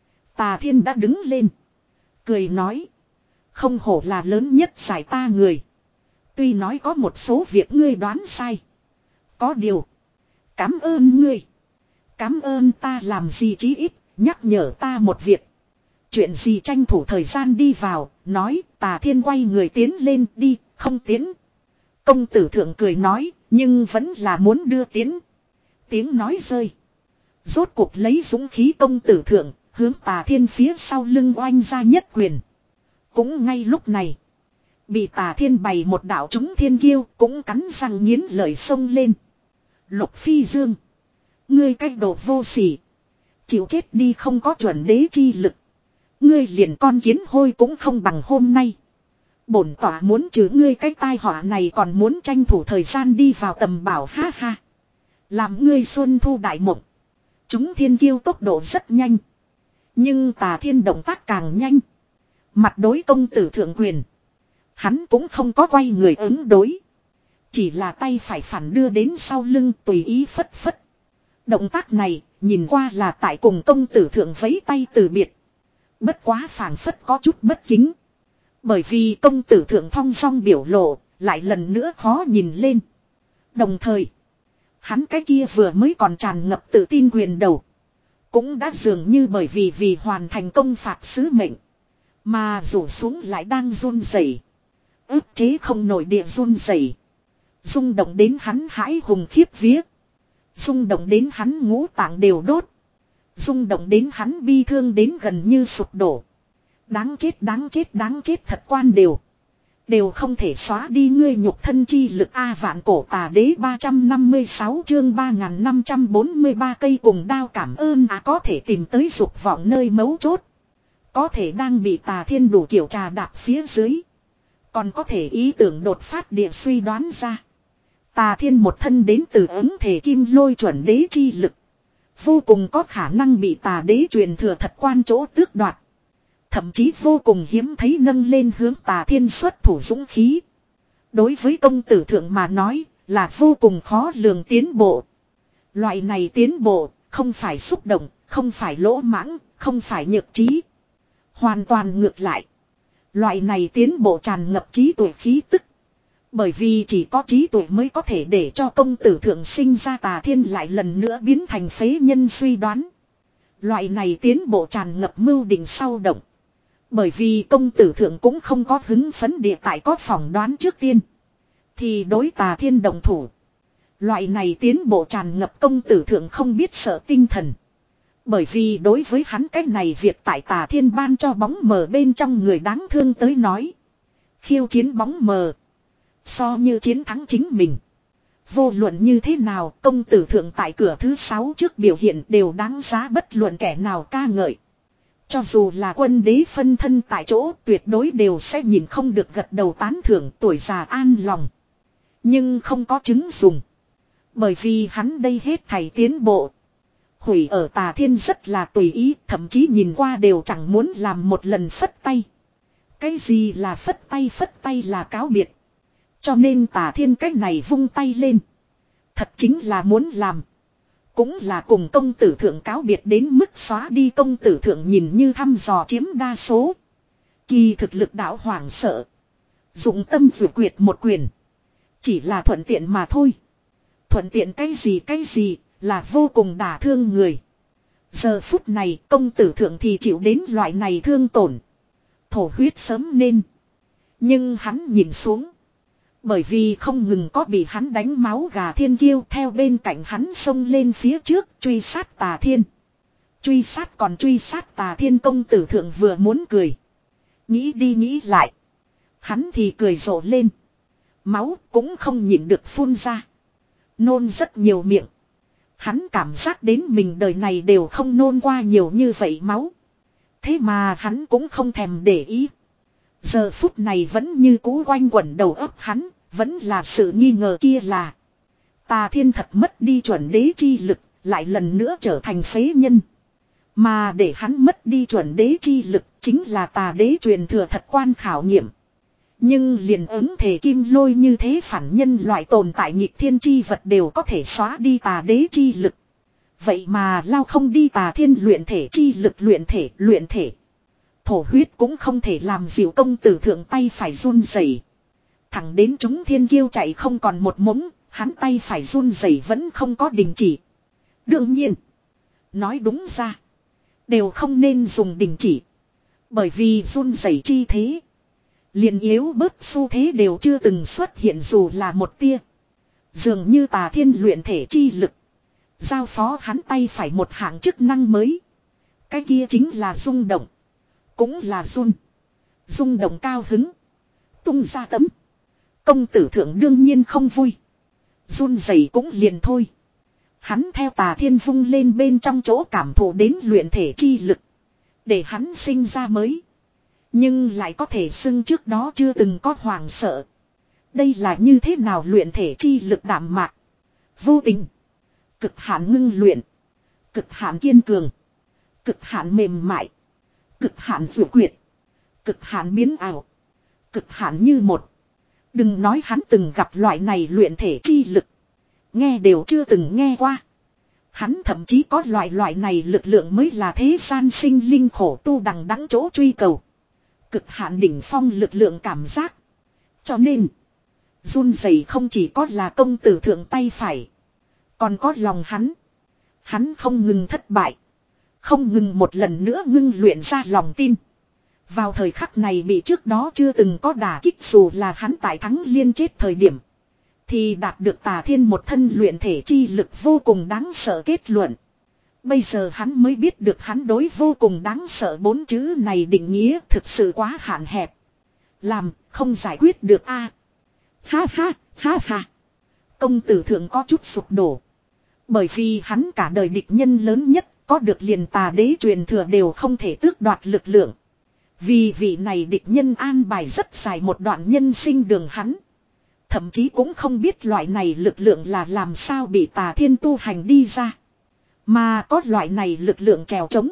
Tà Thiên đã đứng lên. Cười nói. Không hổ là lớn nhất giải ta người. Tuy nói có một số việc ngươi đoán sai. Có điều. Cảm ơn ngươi. Cảm ơn ta làm gì chí ít, nhắc nhở ta một việc. Chuyện gì tranh thủ thời gian đi vào, nói Tà Thiên quay người tiến lên đi, không tiến. Công tử thượng cười nói, nhưng vẫn là muốn đưa tiến. Tiếng nói rơi. Rốt cuộc lấy dũng khí công tử thượng, hướng Tà Thiên phía sau lưng oanh ra nhất quyền. Cũng ngay lúc này, bị Tà Thiên bày một đạo chúng thiên kiêu, cũng cắn răng nghiến lợi xông lên. Lục Phi Dương, ngươi cách đồ vô sỉ, chịu chết đi không có chuẩn đế chi lực. Ngươi liền con kiến hôi cũng không bằng hôm nay. Bổn tỏa muốn trừ ngươi cái tai họa này còn muốn tranh thủ thời gian đi vào tầm bảo ha ha. Làm ngươi xuân thu đại mộng. Chúng thiên kiêu tốc độ rất nhanh. Nhưng Tà Thiên động tác càng nhanh. Mặt đối công tử thượng quyền. Hắn cũng không có quay người ứng đối. Chỉ là tay phải phản đưa đến sau lưng tùy ý phất phất. Động tác này nhìn qua là tại cùng công tử thượng vẫy tay từ biệt. Bất quá phảng phất có chút bất kính. Bởi vì công tử thượng thong song biểu lộ lại lần nữa khó nhìn lên. Đồng thời. Hắn cái kia vừa mới còn tràn ngập tự tin quyền đầu. Cũng đã dường như bởi vì vì hoàn thành công phạt sứ mệnh. Mà rủ xuống lại đang run rẩy, ức chế không nổi địa run rẩy, rung động đến hắn hãi hùng khiếp vía. Rung động đến hắn ngũ tạng đều đốt. Rung động đến hắn bi thương đến gần như sụp đổ. Đáng chết đáng chết đáng chết thật quan đều. Đều không thể xóa đi ngươi nhục thân chi lực A vạn cổ tà đế ba trăm năm mươi sáu chương ba nghìn năm trăm bốn mươi ba cây cùng đao cảm ơn à có thể tìm tới dục vọng nơi mấu chốt. Có thể đang bị Tà Thiên đủ kiểu trà đạp phía dưới. Còn có thể ý tưởng đột phát địa suy đoán ra. Tà Thiên một thân đến từ ứng thể kim lôi chuẩn đế chi lực. Vô cùng có khả năng bị Tà đế truyền thừa thật quan chỗ tước đoạt. Thậm chí vô cùng hiếm thấy nâng lên hướng Tà Thiên xuất thủ dũng khí. Đối với công tử thượng mà nói là vô cùng khó lường tiến bộ. Loại này tiến bộ không phải xúc động, không phải lỗ mãng, không phải nhược trí. Hoàn toàn ngược lại. Loại này tiến bộ tràn ngập trí tuệ khí tức. Bởi vì chỉ có trí tuệ mới có thể để cho công tử thượng sinh ra Tà Thiên lại lần nữa biến thành phế nhân suy đoán. Loại này tiến bộ tràn ngập mưu định sau động. Bởi vì công tử thượng cũng không có hứng phấn địa tại có phỏng đoán trước tiên. Thì đối Tà Thiên đồng thủ. Loại này tiến bộ tràn ngập công tử thượng không biết sợ tinh thần. Bởi vì đối với hắn cái này việc tại Tà Thiên ban cho bóng mờ bên trong người đáng thương tới nói. Khiêu chiến bóng mờ. So như chiến thắng chính mình. Vô luận như thế nào công tử thượng tại cửa thứ sáu trước biểu hiện đều đáng giá bất luận kẻ nào ca ngợi. Cho dù là quân đế phân thân tại chỗ tuyệt đối đều sẽ nhìn không được gật đầu tán thưởng tuổi già an lòng. Nhưng không có chứng dùng. Bởi vì hắn đây hết thảy tiến bộ. Hủy ở Tà Thiên rất là tùy ý, thậm chí nhìn qua đều chẳng muốn làm một lần phất tay. Cái gì là phất tay phất tay là cáo biệt. Cho nên Tà Thiên cái này vung tay lên. Thật chính là muốn làm. Cũng là cùng công tử thượng cáo biệt đến mức xóa đi công tử thượng nhìn như thăm dò chiếm đa số. Kỳ thực lực đạo hoảng sợ. Dụng tâm vừa quyệt một quyền. Chỉ là thuận tiện mà thôi. Thuận tiện cái gì cái gì là vô cùng đả thương người. Giờ phút này công tử thượng thì chịu đến loại này thương tổn. Thổ huyết sớm nên. Nhưng hắn nhìn xuống. Bởi vì không ngừng có bị hắn đánh máu gà thiên kiêu theo bên cạnh hắn xông lên phía trước truy sát Tà Thiên. Truy sát còn truy sát Tà Thiên công tử thượng vừa muốn cười. Nghĩ đi nghĩ lại. Hắn thì cười rộ lên. Máu cũng không nhịn được phun ra. Nôn rất nhiều miệng. Hắn cảm giác đến mình đời này đều không nôn qua nhiều như vậy máu. Thế mà hắn cũng không thèm để ý. Giờ phút này vẫn như cú quanh quẩn đầu óc hắn. Vẫn là sự nghi ngờ kia là. Tà Thiên thật mất đi chuẩn đế chi lực. Lại lần nữa trở thành phế nhân. Mà để hắn mất đi chuẩn đế chi lực. Chính là tà đế truyền thừa thật quan khảo nghiệm. Nhưng liền ứng thể kim lôi như thế phản nhân loại tồn tại nghịch thiên chi vật đều có thể xóa đi tà đế chi lực. Vậy mà lao không đi Tà Thiên luyện thể chi lực luyện thể luyện thể. Thổ huyết cũng không thể làm dịu công tử thượng tay phải run rẩy. Thẳng đến chúng thiên kiêu chạy không còn một mống, hắn tay phải run rẩy vẫn không có đình chỉ. Đương nhiên, nói đúng ra, đều không nên dùng đình chỉ. Bởi vì run rẩy chi thế. Liền yếu bớt xu thế đều chưa từng xuất hiện dù là một tia. Dường như Tà Thiên luyện thể chi lực. Giao phó hắn tay phải một hạng chức năng mới. Cái kia chính là rung động. Cũng là run. Rung động cao hứng. Tung ra tấm. Công tử thượng đương nhiên không vui. Run rẩy cũng liền thôi. Hắn theo Tà Thiên vung lên bên trong chỗ cảm thụ đến luyện thể chi lực. Để hắn sinh ra mới. Nhưng lại có thể xưng trước đó chưa từng có hoàng sợ. Đây là như thế nào luyện thể chi lực đảm mạc. Vô tình. Cực hạn ngưng luyện. Cực hạn kiên cường. Cực hạn mềm mại. Cực hạn vượt quyệt. Cực hạn biến ảo. Cực hạn như một. Đừng nói hắn từng gặp loại này luyện thể chi lực. Nghe đều chưa từng nghe qua. Hắn thậm chí có loại loại này lực lượng mới là thế gian sinh linh khổ tu đằng đẵng chỗ truy cầu. Cực hạn đỉnh phong lực lượng cảm giác. Cho nên. Run rẩy không chỉ có là công tử thượng tay phải. Còn có lòng hắn. Hắn không ngừng thất bại. Không ngừng một lần nữa ngưng luyện ra lòng tin. Vào thời khắc này bị trước đó chưa từng có đả kích dù là hắn tại thắng liên chết thời điểm. Thì đạt được Tà Thiên một thân luyện thể chi lực vô cùng đáng sợ kết luận. Bây giờ hắn mới biết được hắn đối vô cùng đáng sợ bốn chữ này định nghĩa thực sự quá hạn hẹp. Làm không giải quyết được a. Ha ha, ha ha. Công tử thượng có chút sụp đổ. Bởi vì hắn cả đời địch nhân lớn nhất có được liền tà đế truyền thừa đều không thể tước đoạt lực lượng. Vì vị này địch nhân an bài rất dài một đoạn nhân sinh đường hắn. Thậm chí cũng không biết loại này lực lượng là làm sao bị Tà Thiên tu hành đi ra. Mà có loại này lực lượng trèo trống.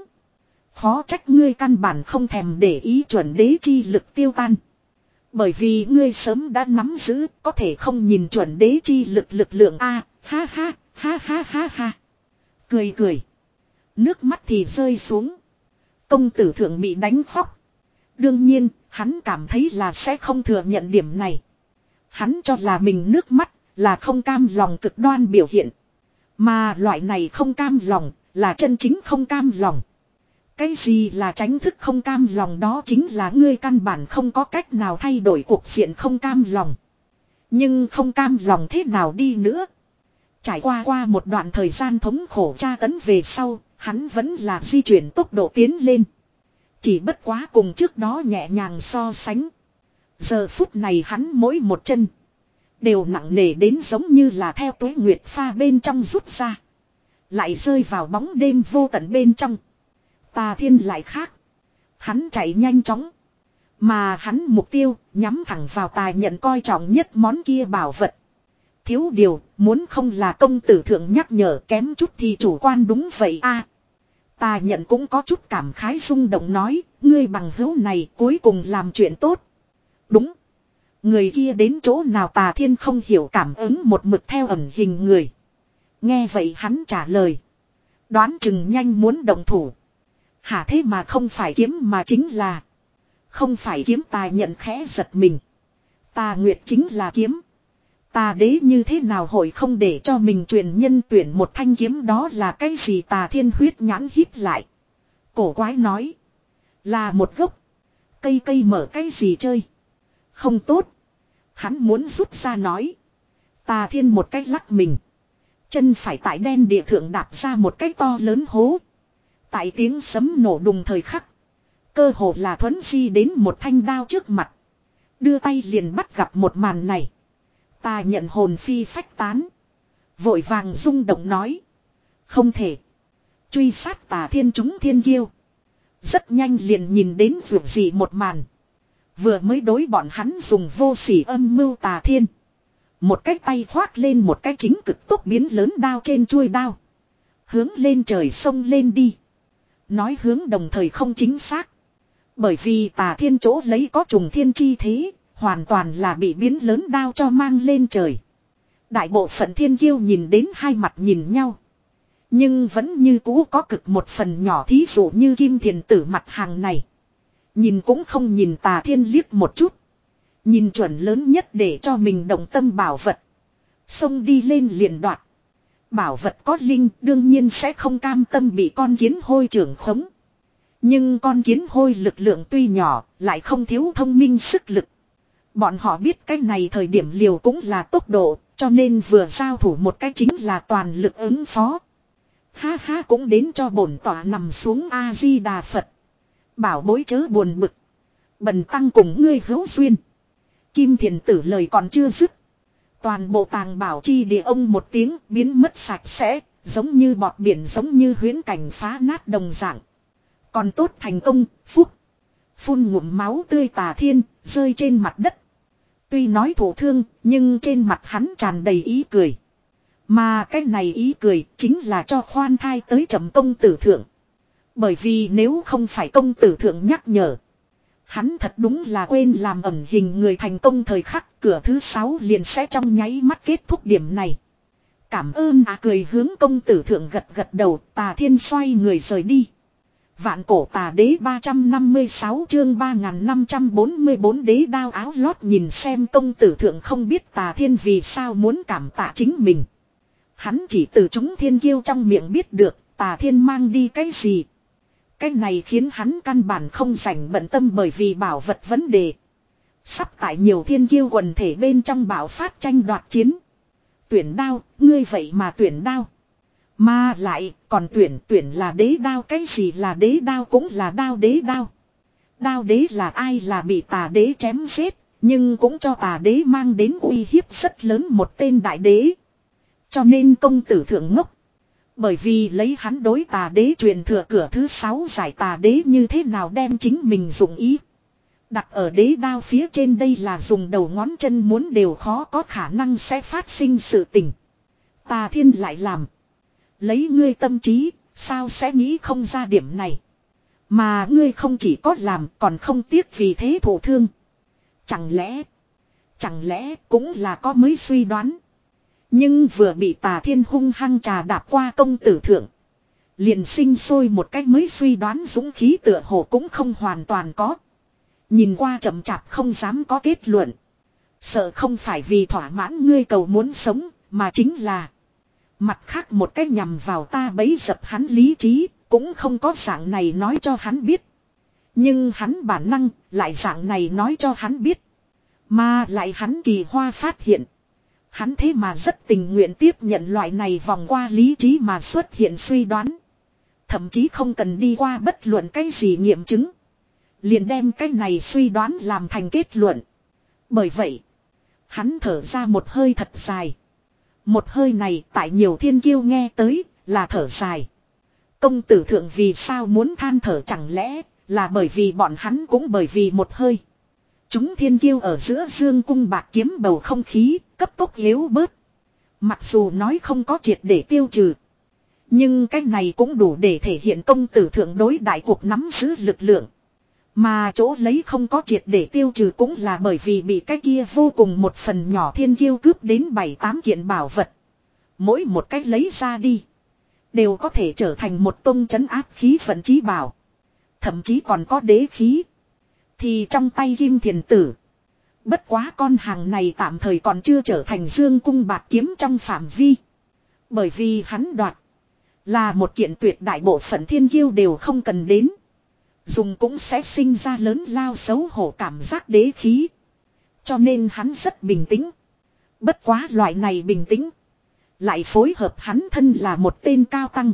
Khó trách ngươi căn bản không thèm để ý chuẩn đế chi lực tiêu tan. Bởi vì ngươi sớm đã nắm giữ có thể không nhìn chuẩn đế chi lực lực lượng a. Ha ha ha ha ha ha. Cười cười. Nước mắt thì rơi xuống. Công tử thượng bị đánh khóc. Đương nhiên hắn cảm thấy là sẽ không thừa nhận điểm này. Hắn cho là mình nước mắt là không cam lòng cực đoan biểu hiện. Mà loại này không cam lòng là chân chính không cam lòng. Cái gì là tránh thức không cam lòng, đó chính là ngươi căn bản không có cách nào thay đổi cuộc diện không cam lòng. Nhưng không cam lòng thế nào đi nữa. Trải qua qua một đoạn thời gian thống khổ tra tấn về sau, hắn vẫn là di chuyển tốc độ tiến lên. Chỉ bất quá cùng trước đó nhẹ nhàng so sánh. Giờ phút này hắn mỗi một chân đều nặng nề đến giống như là theo tuế nguyệt pha bên trong rút ra. Lại rơi vào bóng đêm vô tận bên trong. Tà Thiên lại khác. Hắn chạy nhanh chóng. Mà hắn mục tiêu nhắm thẳng vào Tà Nhận coi trọng nhất món kia bảo vật. Thiếu điều, muốn không là công tử thượng nhắc nhở kém chút thì chủ quan đúng vậy a. À, Tà Nhận cũng có chút cảm khái rung động nói, ngươi bằng hữu này cuối cùng làm chuyện tốt. Đúng. Người kia đến chỗ nào Tà Thiên không hiểu cảm ứng một mực theo ẩn hình người. Nghe vậy hắn trả lời. Đoán chừng nhanh muốn động thủ. Hả thế mà không phải kiếm mà chính là. Không phải kiếm. Tà Nhận khẽ giật mình. Tà Nguyệt chính là kiếm. Tà đế như thế nào hội không để cho mình truyền nhân tuyển một thanh kiếm, đó là cái gì? Tà Thiên huyết nhãn híp lại. Cổ quái nói. Là một gốc. Cây cây mở cái gì chơi. Không tốt. Hắn muốn rút ra nói. Tà Thiên một cái lắc mình. Chân phải tại đen địa thượng đạp ra một cái to lớn hố. Tại tiếng sấm nổ đùng thời khắc. Cơ hồ là thuấn di đến một thanh đao trước mặt. Đưa tay liền bắt gặp một màn này. Tà Nhận hồn phi phách tán. Vội vàng rung động nói. Không thể. Truy sát Tà Thiên chúng thiên kiêu. Rất nhanh liền nhìn đến vượt gì một màn. Vừa mới đối bọn hắn dùng vô sỉ âm mưu Tà Thiên. Một cái tay khoác lên một cái chính cực tốc biến lớn đao trên chuôi đao. Hướng lên trời sông lên đi. Nói hướng đồng thời không chính xác. Bởi vì Tà Thiên chỗ lấy có trùng thiên chi thế. Hoàn toàn là bị biến lớn đao cho mang lên trời. Đại bộ phận thiên kiêu nhìn đến hai mặt nhìn nhau. Nhưng vẫn như cũ có cực một phần nhỏ, thí dụ như Kim Thiền Tử mặt hàng này. Nhìn cũng không nhìn Tà Thiên liếc một chút. Nhìn chuẩn lớn nhất để cho mình động tâm bảo vật. Xông đi lên liền đoạt. Bảo vật có linh đương nhiên sẽ không cam tâm bị con kiến hôi trưởng khống. Nhưng con kiến hôi lực lượng tuy nhỏ, lại không thiếu thông minh sức lực. Bọn họ biết cái này thời điểm liều cũng là tốc độ, cho nên vừa giao thủ một cái chính là toàn lực ứng phó. Ha ha, cũng đến cho bổn tọa nằm xuống A-di-đà Phật. Bảo bối chớ buồn bực. Bần tăng cùng ngươi hữu duyên. Kim Thiền Tử lời còn chưa dứt. Toàn bộ tàng bảo chi địa ông một tiếng biến mất sạch sẽ, giống như bọt biển, giống như huyễn cảnh phá nát đồng dạng. Còn tốt thành công, phúc. Phun ngụm máu tươi Tà Thiên, rơi trên mặt đất. Tuy nói thổ thương, nhưng trên mặt hắn tràn đầy ý cười. Mà cái này ý cười chính là cho khoan thai tới chậm công tử thượng. Bởi vì nếu không phải công tử thượng nhắc nhở, hắn thật đúng là quên làm ẩn hình người thành công thời khắc cửa thứ sáu liền sẽ trong nháy mắt kết thúc điểm này. Cảm ơn à, cười hướng công tử thượng gật gật đầu. Tà Thiên xoay người rời đi. Vạn cổ tà đế ba trăm năm mươi sáu chương ba nghìn năm trăm bốn mươi bốn đế đao áo lót. Nhìn xem công tử thượng không biết Tà Thiên vì sao muốn cảm tạ chính mình. Hắn chỉ từ chúng thiên kiêu trong miệng biết được Tà Thiên mang đi cái gì. Cái này khiến hắn căn bản không rảnh bận tâm, bởi vì bảo vật vấn đề. Sắp tại nhiều thiên kiêu quần thể bên trong bạo phát tranh đoạt chiến. Tuyển đao, ngươi vậy mà tuyển đao. Mà lại, còn tuyển tuyển là đế đao. Cái gì là đế đao? Cũng là đao đế đao. Đao đế là ai? Là bị Tà đế chém giết, nhưng cũng cho Tà đế mang đến uy hiếp rất lớn một tên đại đế. Cho nên công tử thượng ngốc. Bởi vì lấy hắn đối Tà đế truyền thừa cửa thứ sáu giải Tà đế như thế nào đem chính mình dụng ý đặt ở đế đao phía trên, đây là dùng đầu ngón chân muốn đều khó có khả năng sẽ phát sinh sự tình. Tà Thiên lại làm. Lấy ngươi tâm trí, sao sẽ nghĩ không ra điểm này. Mà ngươi không chỉ có làm còn không tiếc vì thế thổ thương. Chẳng lẽ, chẳng lẽ cũng là có mới suy đoán. Nhưng vừa bị Tà Thiên hung hăng trà đạp qua công tử thượng, liền sinh sôi một cách mới suy đoán, dũng khí tựa hồ cũng không hoàn toàn có. Nhìn qua chậm chạp không dám có kết luận. Sợ không phải vì thỏa mãn ngươi cầu muốn sống, mà chính là mặt khác một cách nhằm vào ta bấy dập hắn lý trí, cũng không có dạng này nói cho hắn biết. Nhưng hắn bản năng lại dạng này nói cho hắn biết. Mà lại hắn kỳ hoa phát hiện. Hắn thế mà rất tình nguyện tiếp nhận loại này vòng qua lý trí mà xuất hiện suy đoán. Thậm chí không cần đi qua bất luận cái gì nghiệm chứng. Liền đem cái này suy đoán làm thành kết luận. Bởi vậy, hắn thở ra một hơi thật dài. Một hơi này tại nhiều thiên kiêu nghe tới là thở dài. Công tử thượng vì sao muốn than thở chẳng lẽ là bởi vì bọn hắn cũng bởi vì một hơi. Chúng thiên kiêu ở giữa dương cung bạc kiếm bầu không khí cấp tốc yếu bớt. Mặc dù nói không có triệt để tiêu trừ. Nhưng cái này cũng đủ để thể hiện công tử thượng đối đại cuộc nắm giữ lực lượng. Mà chỗ lấy không có triệt để tiêu trừ cũng là bởi vì bị cái kia vô cùng một phần nhỏ thiên kiêu cướp đến bảy tám kiện bảo vật. Mỗi một cách lấy ra đi. Đều có thể trở thành một tông trấn áp khí vận chí bảo. Thậm chí còn có đế khí. Thì trong tay Kim Thiền Tử. Bất quá con hàng này tạm thời còn chưa trở thành dương cung bạc kiếm trong phạm vi. Bởi vì hắn đoạt. Là một kiện tuyệt đại bộ phận thiên kiêu đều không cần đến. Dùng cũng sẽ sinh ra lớn lao xấu hổ cảm giác đế khí. Cho nên hắn rất bình tĩnh. Bất quá loại này bình tĩnh. Lại phối hợp hắn thân là một tên cao tăng.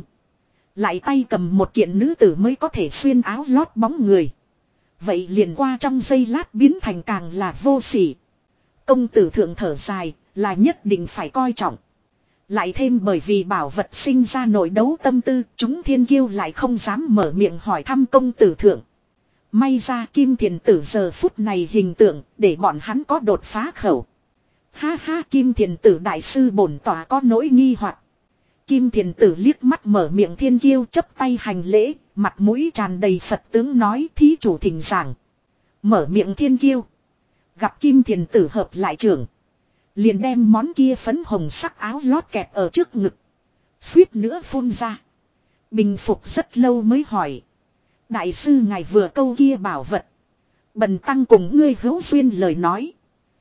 Lại tay cầm một kiện nữ tử mới có thể xuyên áo lót bóng người. Vậy liền qua trong giây lát biến thành càng là vô sỉ. Công tử thượng thở dài là nhất định phải coi trọng. Lại thêm bởi vì bảo vật sinh ra nội đấu tâm tư, chúng thiên kiêu lại không dám mở miệng hỏi thăm công tử thượng. May ra Kim Thiền Tử giờ phút này hình tượng để bọn hắn có đột phá khẩu. Ha ha, Kim Thiền Tử đại sư bổn tỏa có nỗi nghi hoặc. Kim Thiền Tử liếc mắt mở miệng thiên kiêu chấp tay hành lễ, mặt mũi tràn đầy Phật tướng nói thí chủ thỉnh giảng. Mở miệng thiên kiêu. Gặp Kim Thiền Tử hợp lại trưởng. Liền đem món kia phấn hồng sắc áo lót kẹp ở trước ngực. Suýt nữa phun ra. Bình phục rất lâu mới hỏi. Đại sư ngài vừa câu kia bảo vật. Bần tăng cùng ngươi hữu duyên lời nói.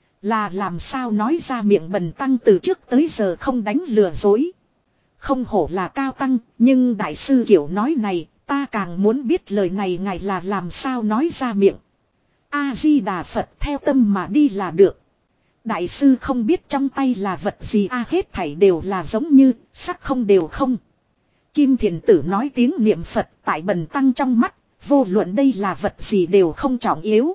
Là làm sao nói ra miệng bần tăng từ trước tới giờ không đánh lừa dối. Không hổ là cao tăng, nhưng đại sư kiểu nói này, ta càng muốn biết lời này ngài là làm sao nói ra miệng. A-di-đà Phật theo tâm mà đi là được. Đại sư không biết trong tay là vật gì a à, hết thảy đều là giống như, sắc không đều không. Kim Thiền Tử nói tiếng niệm Phật tại bần tăng trong mắt, vô luận đây là vật gì đều không trọng yếu.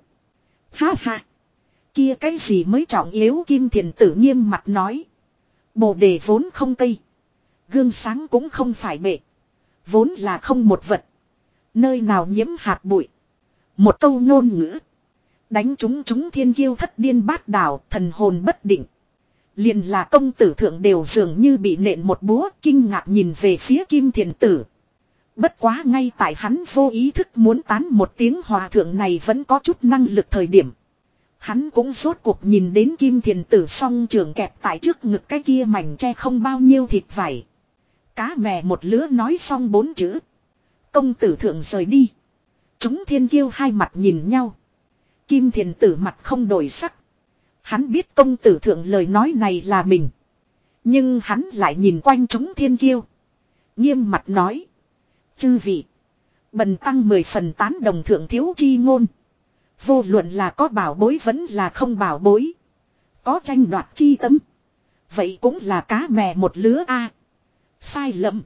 Ha ha! Kia cái gì mới trọng yếu Kim Thiền Tử nghiêm mặt nói. Bồ đề vốn không cây. Gương sáng cũng không phải bệ. Vốn là không một vật. Nơi nào nhiễm hạt bụi. Một câu ngôn ngữ. Đánh chúng chúng thiên kiêu thất điên bát đảo, thần hồn bất định. Liền là công tử thượng đều dường như bị nện một búa, kinh ngạc nhìn về phía Kim Thiền Tử. Bất quá ngay tại hắn vô ý thức muốn tán một tiếng hòa thượng này vẫn có chút năng lực thời điểm. Hắn cũng rốt cuộc nhìn đến Kim Thiền Tử song trường kẹp tại trước ngực cái kia mảnh tre không bao nhiêu thịt vải. Cá mè một lứa nói xong bốn chữ. Công tử thượng rời đi. Chúng thiên kiêu hai mặt nhìn nhau. Kim Thiền Tử mặt không đổi sắc. Hắn biết công tử thượng lời nói này là mình. Nhưng hắn lại nhìn quanh chúng thiên kiêu. Nghiêm mặt nói. Chư vị. Bần tăng mười phần tán đồng thượng thiếu chi ngôn. Vô luận là có bảo bối vẫn là không bảo bối. Có tranh đoạt chi tâm. Vậy cũng là cá mè một lứa a. Sai lầm.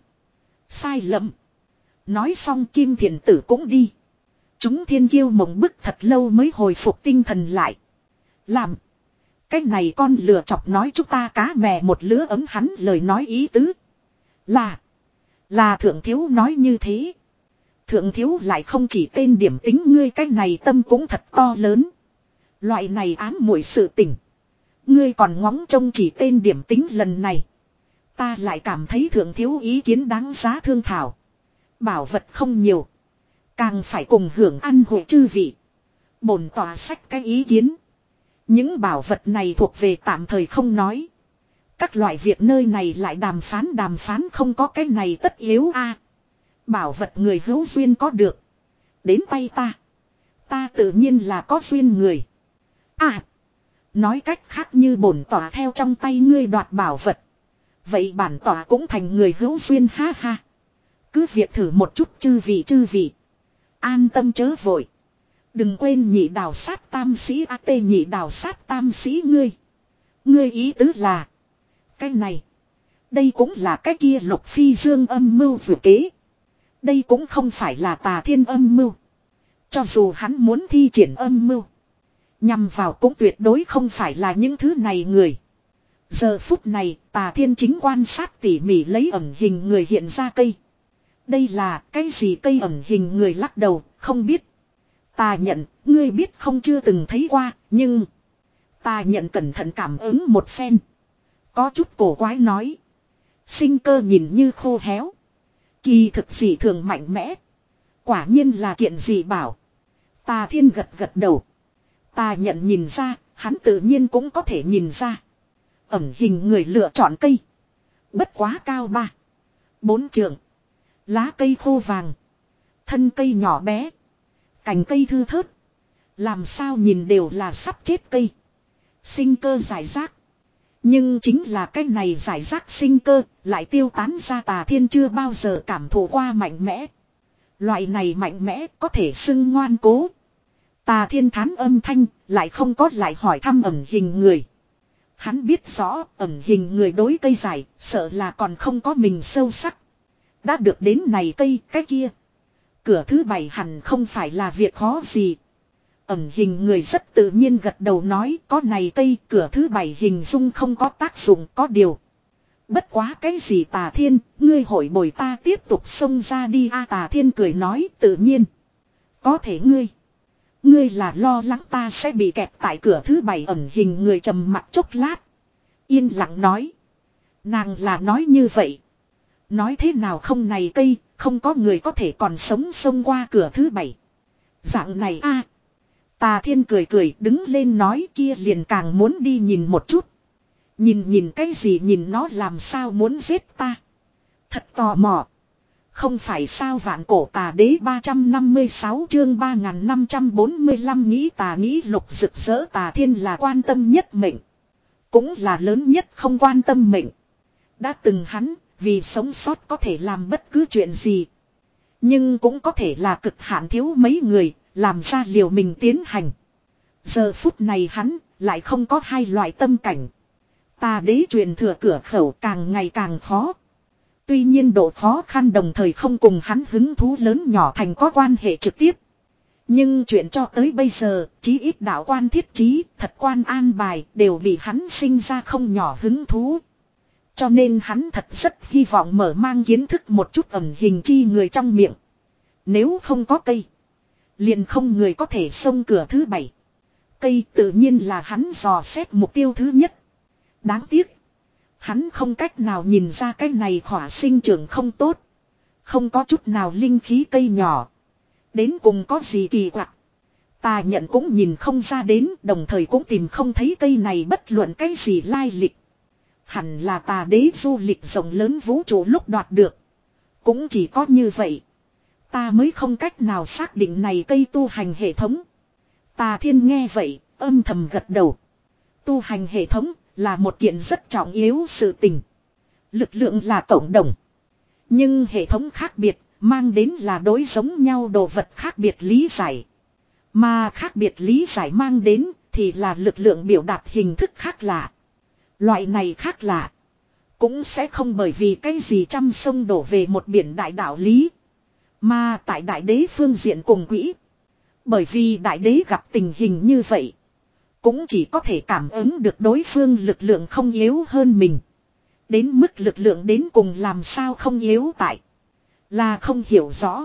Sai lầm. Nói xong Kim Thiền Tử cũng đi. Chúng thiên kiêu mộng bức thật lâu mới hồi phục tinh thần lại. Làm. Cái này con lừa chọc nói chúng ta cá mè một lứa ấm hắn lời nói ý tứ. Là. Là thượng thiếu nói như thế. Thượng thiếu lại không chỉ tên điểm tính ngươi cái này tâm cũng thật to lớn. Loại này ám muội sự tình. Ngươi còn ngóng trông chỉ tên điểm tính lần này. Ta lại cảm thấy thượng thiếu ý kiến đáng giá thương thảo. Bảo vật không nhiều. Càng phải cùng hưởng ăn hội chư vị. Bổn tòa sách cái ý kiến. Những bảo vật này thuộc về tạm thời không nói. Các loại việc nơi này lại đàm phán đàm phán không có cái này tất yếu a. Bảo vật người hữu duyên có được. Đến tay ta. Ta tự nhiên là có duyên người. À. Nói cách khác như bổn tòa theo trong tay ngươi đoạt bảo vật. Vậy bản tòa cũng thành người hữu duyên ha ha. Cứ việc thử một chút chư vị chư vị. An tâm chớ vội. Đừng quên nhị đào sát tam sĩ a tê nhị đào sát tam sĩ ngươi. Ngươi ý tứ là. Cái này. Đây cũng là cái kia Lục Phi Dương âm mưu vừa kế. Đây cũng không phải là Tà Thiên âm mưu. Cho dù hắn muốn thi triển âm mưu. Nhằm vào cũng tuyệt đối không phải là những thứ này người. Giờ phút này Tà Thiên chính quan sát tỉ mỉ lấy ẩn hình người hiện ra cây. Đây là cái gì cây ẩn hình người lắc đầu, không biết. Ta nhận, ngươi biết không chưa từng thấy qua, nhưng... Ta nhận cẩn thận cảm ứng một phen. Có chút cổ quái nói. Sinh cơ nhìn như khô héo. Kỳ thực dị thường mạnh mẽ. Quả nhiên là kiện dị bảo. Tà Thiên gật gật đầu. Ta nhận nhìn ra, hắn tự nhiên cũng có thể nhìn ra. Ẩn hình người lựa chọn cây. Bất quá cao ba. Bốn trượng. Lá cây khô vàng. Thân cây nhỏ bé. Cành cây thư thớt. Làm sao nhìn đều là sắp chết cây. Sinh cơ giải rác. Nhưng chính là cái này giải rác sinh cơ. Lại tiêu tán ra Tà Thiên chưa bao giờ cảm thụ qua mạnh mẽ. Loại này mạnh mẽ có thể xưng ngoan cố. Tà Thiên thán âm thanh. Lại không có lại hỏi thăm ẩn hình người. Hắn biết rõ ẩn hình người đối cây giải. Sợ là còn không có mình sâu sắc. Đã được đến này cây cái kia. Cửa thứ bảy hẳn không phải là việc khó gì. Ẩn hình người rất tự nhiên gật đầu nói có này cây cửa thứ bảy hình dung không có tác dụng có điều. Bất quá cái gì Tà Thiên, ngươi hội bồi ta tiếp tục xông ra đi a Tà Thiên cười nói tự nhiên. Có thể ngươi. Ngươi là lo lắng ta sẽ bị kẹt tại cửa thứ bảy ẩn hình người trầm mặt chốc lát. Yên lặng nói. Nàng là nói như vậy. Nói thế nào không này cây, không có người có thể còn sống xông qua cửa thứ bảy. Dạng này a Tà Thiên cười cười đứng lên nói kia liền càng muốn đi nhìn một chút. Nhìn nhìn cái gì nhìn nó làm sao muốn giết ta. Thật tò mò. Không phải sao vạn cổ tà đế ba trăm năm mươi sáu chương ba nghìn năm trăm bốn mươi lăm nghĩ tà nghĩ lục rực rỡ Tà Thiên là quan tâm nhất mệnh. Cũng là lớn nhất không quan tâm mệnh. Đã từng hắn vì sống sót có thể làm bất cứ chuyện gì. Nhưng cũng có thể là cực hạn thiếu mấy người. Làm ra liều mình tiến hành. Giờ phút này hắn lại không có hai loại tâm cảnh. Tà đế truyền thừa cửa khẩu càng ngày càng khó. Tuy nhiên độ khó khăn đồng thời không cùng hắn hứng thú lớn nhỏ thành có quan hệ trực tiếp. Nhưng chuyện cho tới bây giờ, chí ít đạo quan thiết trí, thật quan an bài đều bị hắn sinh ra không nhỏ hứng thú. Cho nên hắn thật rất hy vọng mở mang kiến thức một chút ẩn hình chi người trong miệng. Nếu không có cây. Liền không người có thể xông cửa thứ bảy. Cây tự nhiên là hắn dò xét mục tiêu thứ nhất. Đáng tiếc. Hắn không cách nào nhìn ra cái này khỏa sinh trưởng không tốt. Không có chút nào linh khí cây nhỏ. Đến cùng có gì kỳ quặc. Tà nhận cũng nhìn không ra đến. Đồng thời cũng tìm không thấy cây này bất luận cái gì lai lịch. Hẳn là tà đế du lịch rộng lớn vũ trụ lúc đoạt được. Cũng chỉ có như vậy. Ta mới không cách nào xác định này cây tu hành hệ thống. Tà Thiên nghe vậy, âm thầm gật đầu. Tu hành hệ thống là một kiện rất trọng yếu sự tình. Lực lượng là cộng đồng. Nhưng hệ thống khác biệt, mang đến là đối giống nhau đồ vật khác biệt lý giải. Mà khác biệt lý giải mang đến thì là lực lượng biểu đạt hình thức khác lạ. Loại này khác lạ. Cũng sẽ không bởi vì cái gì trăm sông đổ về một biển đại đạo lý. Mà tại đại đế phương diện cùng quỹ. Bởi vì đại đế gặp tình hình như vậy. Cũng chỉ có thể cảm ứng được đối phương lực lượng không yếu hơn mình. Đến mức lực lượng đến cùng làm sao không yếu tại. Là không hiểu rõ.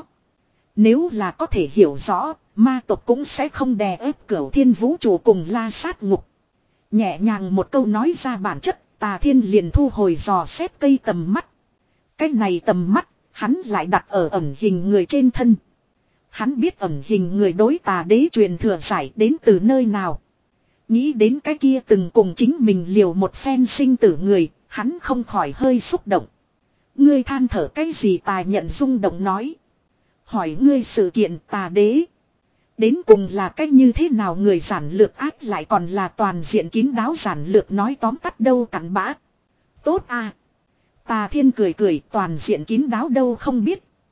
Nếu là có thể hiểu rõ, ma tộc cũng sẽ không đè ép cửu thiên vũ trụ cùng la sát ngục. Nhẹ nhàng một câu nói ra bản chất, Tà Thiên liền thu hồi dò xét cây tầm mắt. Cái này tầm mắt. Hắn lại đặt ở ẩn hình người trên thân. Hắn biết ẩn hình người đối tà đế truyền thừa giải đến từ nơi nào. Nghĩ đến cái kia từng cùng chính mình liều một phen sinh tử người, hắn không khỏi hơi xúc động. Ngươi than thở cái gì Tà nhận rung động nói. Hỏi ngươi sự kiện tà đế. Đến cùng là cách như thế nào người giản lược ác lại còn là toàn diện kín đáo giản lược nói tóm tắt đâu cặn bã. Tốt à. Tà Thiên cười cười toàn diện kín đáo đâu không biết.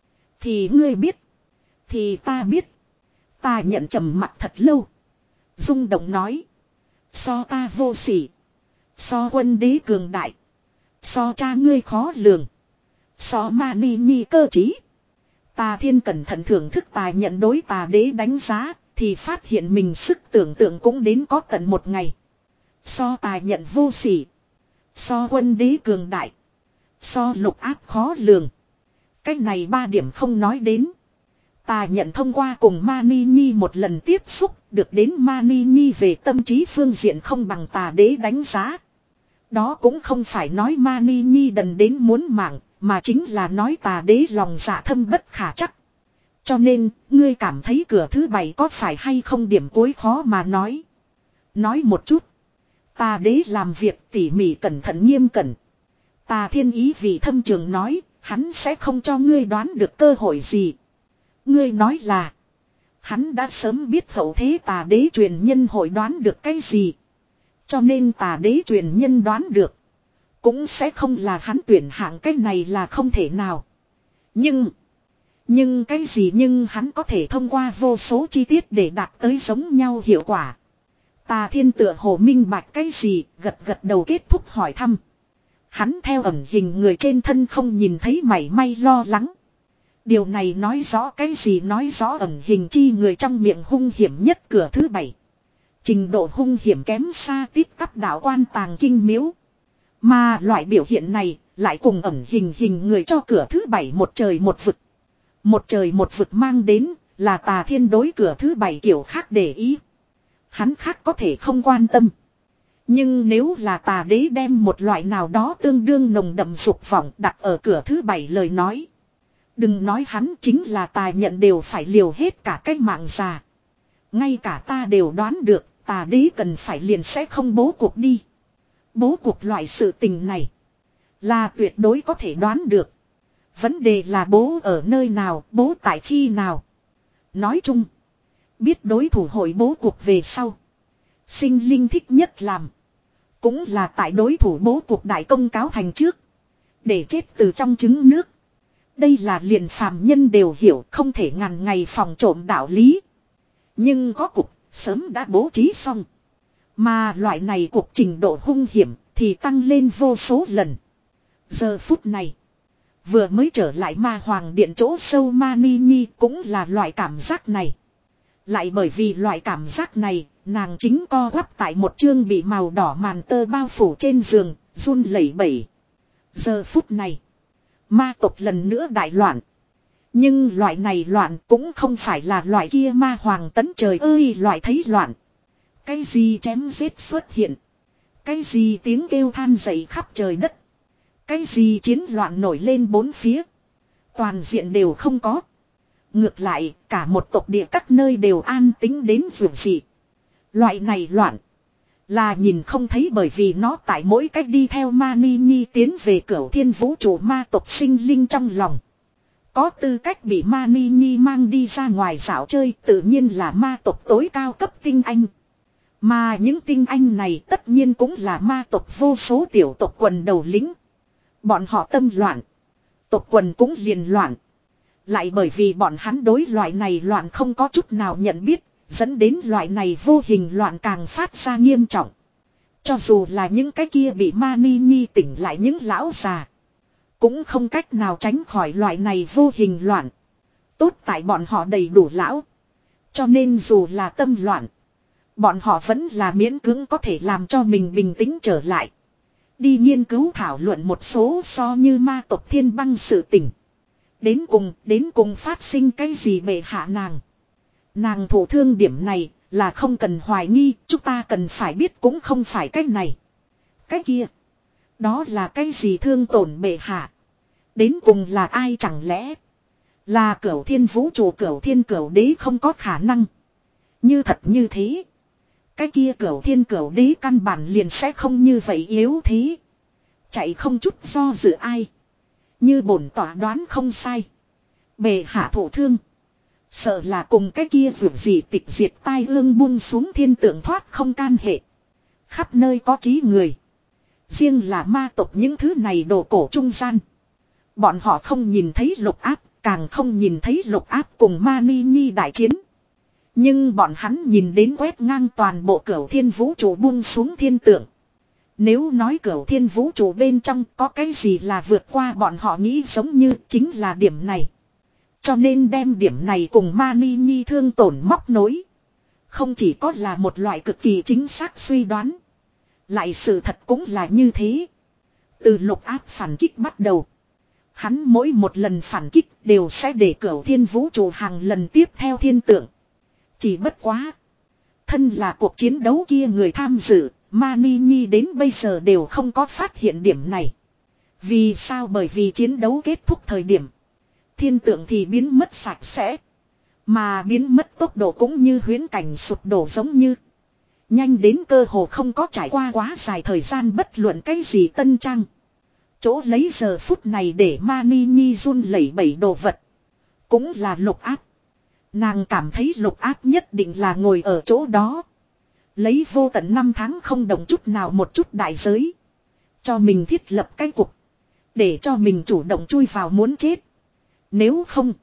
Thì ngươi biết. Thì ta biết. Ta nhận trầm mặt thật lâu. Rung động nói. So ta vô sỉ. So quân đế cường đại. So cha ngươi khó lường. So ma ni nhi cơ trí. Tà thiên cẩn thận thưởng thức tài nhận đối tà đế đánh giá. Thì phát hiện mình sức tưởng tượng cũng đến có tận một ngày. So tài nhận vô sỉ. So quân đế cường đại. So lục áp khó lường. Cách này ba điểm không nói đến. Tà nhận thông qua cùng Mani Nhi một lần tiếp xúc. Được đến Mani Nhi về tâm trí phương diện không bằng tà đế đánh giá. Đó cũng không phải nói Mani Nhi đần đến muốn mạng. Mà chính là nói tà đế lòng dạ thâm bất khả chắc. Cho nên, ngươi cảm thấy cửa thứ bảy có phải hay không điểm cuối khó mà nói. Nói một chút. Tà đế làm việc tỉ mỉ cẩn thận nghiêm cẩn. Tà thiên ý vì thâm trường nói, hắn sẽ không cho ngươi đoán được cơ hội gì. Ngươi nói là, hắn đã sớm biết hậu thế tà đế truyền nhân hội đoán được cái gì. Cho nên tà đế truyền nhân đoán được. Cũng sẽ không là hắn tuyển hạng cái này là không thể nào. Nhưng... Nhưng cái gì nhưng hắn có thể thông qua vô số chi tiết để đạt tới giống nhau hiệu quả. Tà thiên tựa hồ minh bạch cái gì gật gật đầu kết thúc hỏi thăm. Hắn theo ẩn hình người trên thân không nhìn thấy mảy may lo lắng. Điều này nói rõ cái gì nói rõ ẩn hình chi người trong miệng hung hiểm nhất cửa thứ bảy. Trình độ hung hiểm kém xa tít cấp đạo quan tàng kinh miếu. Mà loại biểu hiện này lại cùng ẩn hình hình người cho cửa thứ bảy một trời một vực. Một trời một vực mang đến là tà thiên đối cửa thứ bảy kiểu khác để ý. Hắn khác có thể không quan tâm. Nhưng nếu là tà đế đem một loại nào đó tương đương nồng đậm dục vọng đặt ở cửa thứ bảy lời nói. Đừng nói hắn chính là tà nhận đều phải liều hết cả cái mạng già. Ngay cả ta đều đoán được tà đế cần phải liền sẽ không bố cuộc đi. Bố cuộc loại sự tình này là tuyệt đối có thể đoán được. Vấn đề là bố ở nơi nào, bố tại khi nào. Nói chung, biết đối thủ hội bố cuộc về sau. Sinh linh thích nhất làm. Cũng là tại đối thủ bố cuộc đại công cáo thành trước. Để chết từ trong trứng nước. Đây là liền phàm nhân đều hiểu không thể ngàn ngày phòng trộm đạo lý. Nhưng có cục, sớm đã bố trí xong. Mà loại này cuộc trình độ hung hiểm thì tăng lên vô số lần. Giờ phút này. Vừa mới trở lại ma hoàng điện chỗ sâu Mani Nhi cũng là loại cảm giác này. Lại bởi vì loại cảm giác này, nàng chính co quắp tại một chương bị màu đỏ màn tơ bao phủ trên giường, run lẩy bẩy. Giờ phút này, ma tộc lần nữa đại loạn. Nhưng loại này loạn cũng không phải là loại kia ma hoàng tấn trời ơi loại thấy loạn. Cái gì chém giết xuất hiện. Cái gì tiếng kêu than dậy khắp trời đất. Cái gì chiến loạn nổi lên bốn phía. Toàn diện đều không có. Ngược lại, cả một tộc địa các nơi đều an tính đến vượt dị. Loại này loạn. Là nhìn không thấy bởi vì nó tại mỗi cách đi theo Mani Nhi tiến về cửu thiên vũ trụ ma tộc sinh linh trong lòng. Có tư cách bị Mani Nhi mang đi ra ngoài dạo chơi tự nhiên là ma tộc tối cao cấp tinh anh. Mà những tinh anh này tất nhiên cũng là ma tộc vô số tiểu tộc quần đầu lính. Bọn họ tâm loạn. Tộc quần cũng liền loạn. Lại bởi vì bọn hắn đối loại này loạn không có chút nào nhận biết. Dẫn đến loại này vô hình loạn càng phát ra nghiêm trọng. Cho dù là những cái kia bị Mani Nhi tỉnh lại những lão già. Cũng không cách nào tránh khỏi loại này vô hình loạn. Tốt tại bọn họ đầy đủ lão. Cho nên dù là tâm loạn. Bọn họ vẫn là miễn cưỡng có thể làm cho mình bình tĩnh trở lại. Đi nghiên cứu thảo luận một số so như ma tộc thiên băng sự tình. Đến cùng, đến cùng phát sinh cái gì bệ hạ nàng. Nàng thổ thương điểm này là không cần hoài nghi, chúng ta cần phải biết cũng không phải cái này. Cái kia, đó là cái gì thương tổn bệ hạ. Đến cùng là ai chẳng lẽ là cửu thiên vũ trụ cửu thiên cửu đế không có khả năng. Như thật như thế. Cái kia cửu thiên cửu đế căn bản liền sẽ không như vậy yếu thế. Chạy không chút do dự ai. Như bổn tỏa đoán không sai. Bệ hạ thổ thương. Sợ là cùng cái kia vượt gì tịch diệt tai ương buông xuống thiên tượng thoát không can hệ. Khắp nơi có trí người. Riêng là ma tộc những thứ này đồ cổ trung gian. Bọn họ không nhìn thấy lục áp, Càng không nhìn thấy Lục Áp cùng Mani Nhi đại chiến. Nhưng bọn hắn nhìn đến quét ngang toàn bộ cửu thiên vũ trụ buông xuống thiên tượng. Nếu nói cửu thiên vũ trụ bên trong có cái gì là vượt qua bọn họ nghĩ giống như chính là điểm này. Cho nên đem điểm này cùng Mani Nhi thương tổn móc nối. Không chỉ có là một loại cực kỳ chính xác suy đoán. Lại sự thật cũng là như thế. Từ Lục Áp phản kích bắt đầu. Hắn mỗi một lần phản kích đều sẽ để cửu thiên vũ trụ hàng lần tiếp theo thiên tượng. Chỉ bất quá. Thân là cuộc chiến đấu kia người tham dự, Mani Nhi đến bây giờ đều không có phát hiện điểm này. Vì sao? Bởi vì chiến đấu kết thúc thời điểm. Thiên tượng thì biến mất sạch sẽ. Mà biến mất tốc độ cũng như huyễn cảnh sụp đổ giống như. Nhanh đến cơ hồ không có trải qua quá dài thời gian bất luận cái gì tân trang. Chỗ lấy giờ phút này để Mani Nhi run lẩy bẩy đồ vật. Cũng là Lục Áp. Nàng cảm thấy Lục Áp nhất định là ngồi ở chỗ đó. Lấy vô tận năm tháng không động chút nào một chút đại giới. Cho mình thiết lập cái cục. Để cho mình chủ động chui vào muốn chết. Nếu không.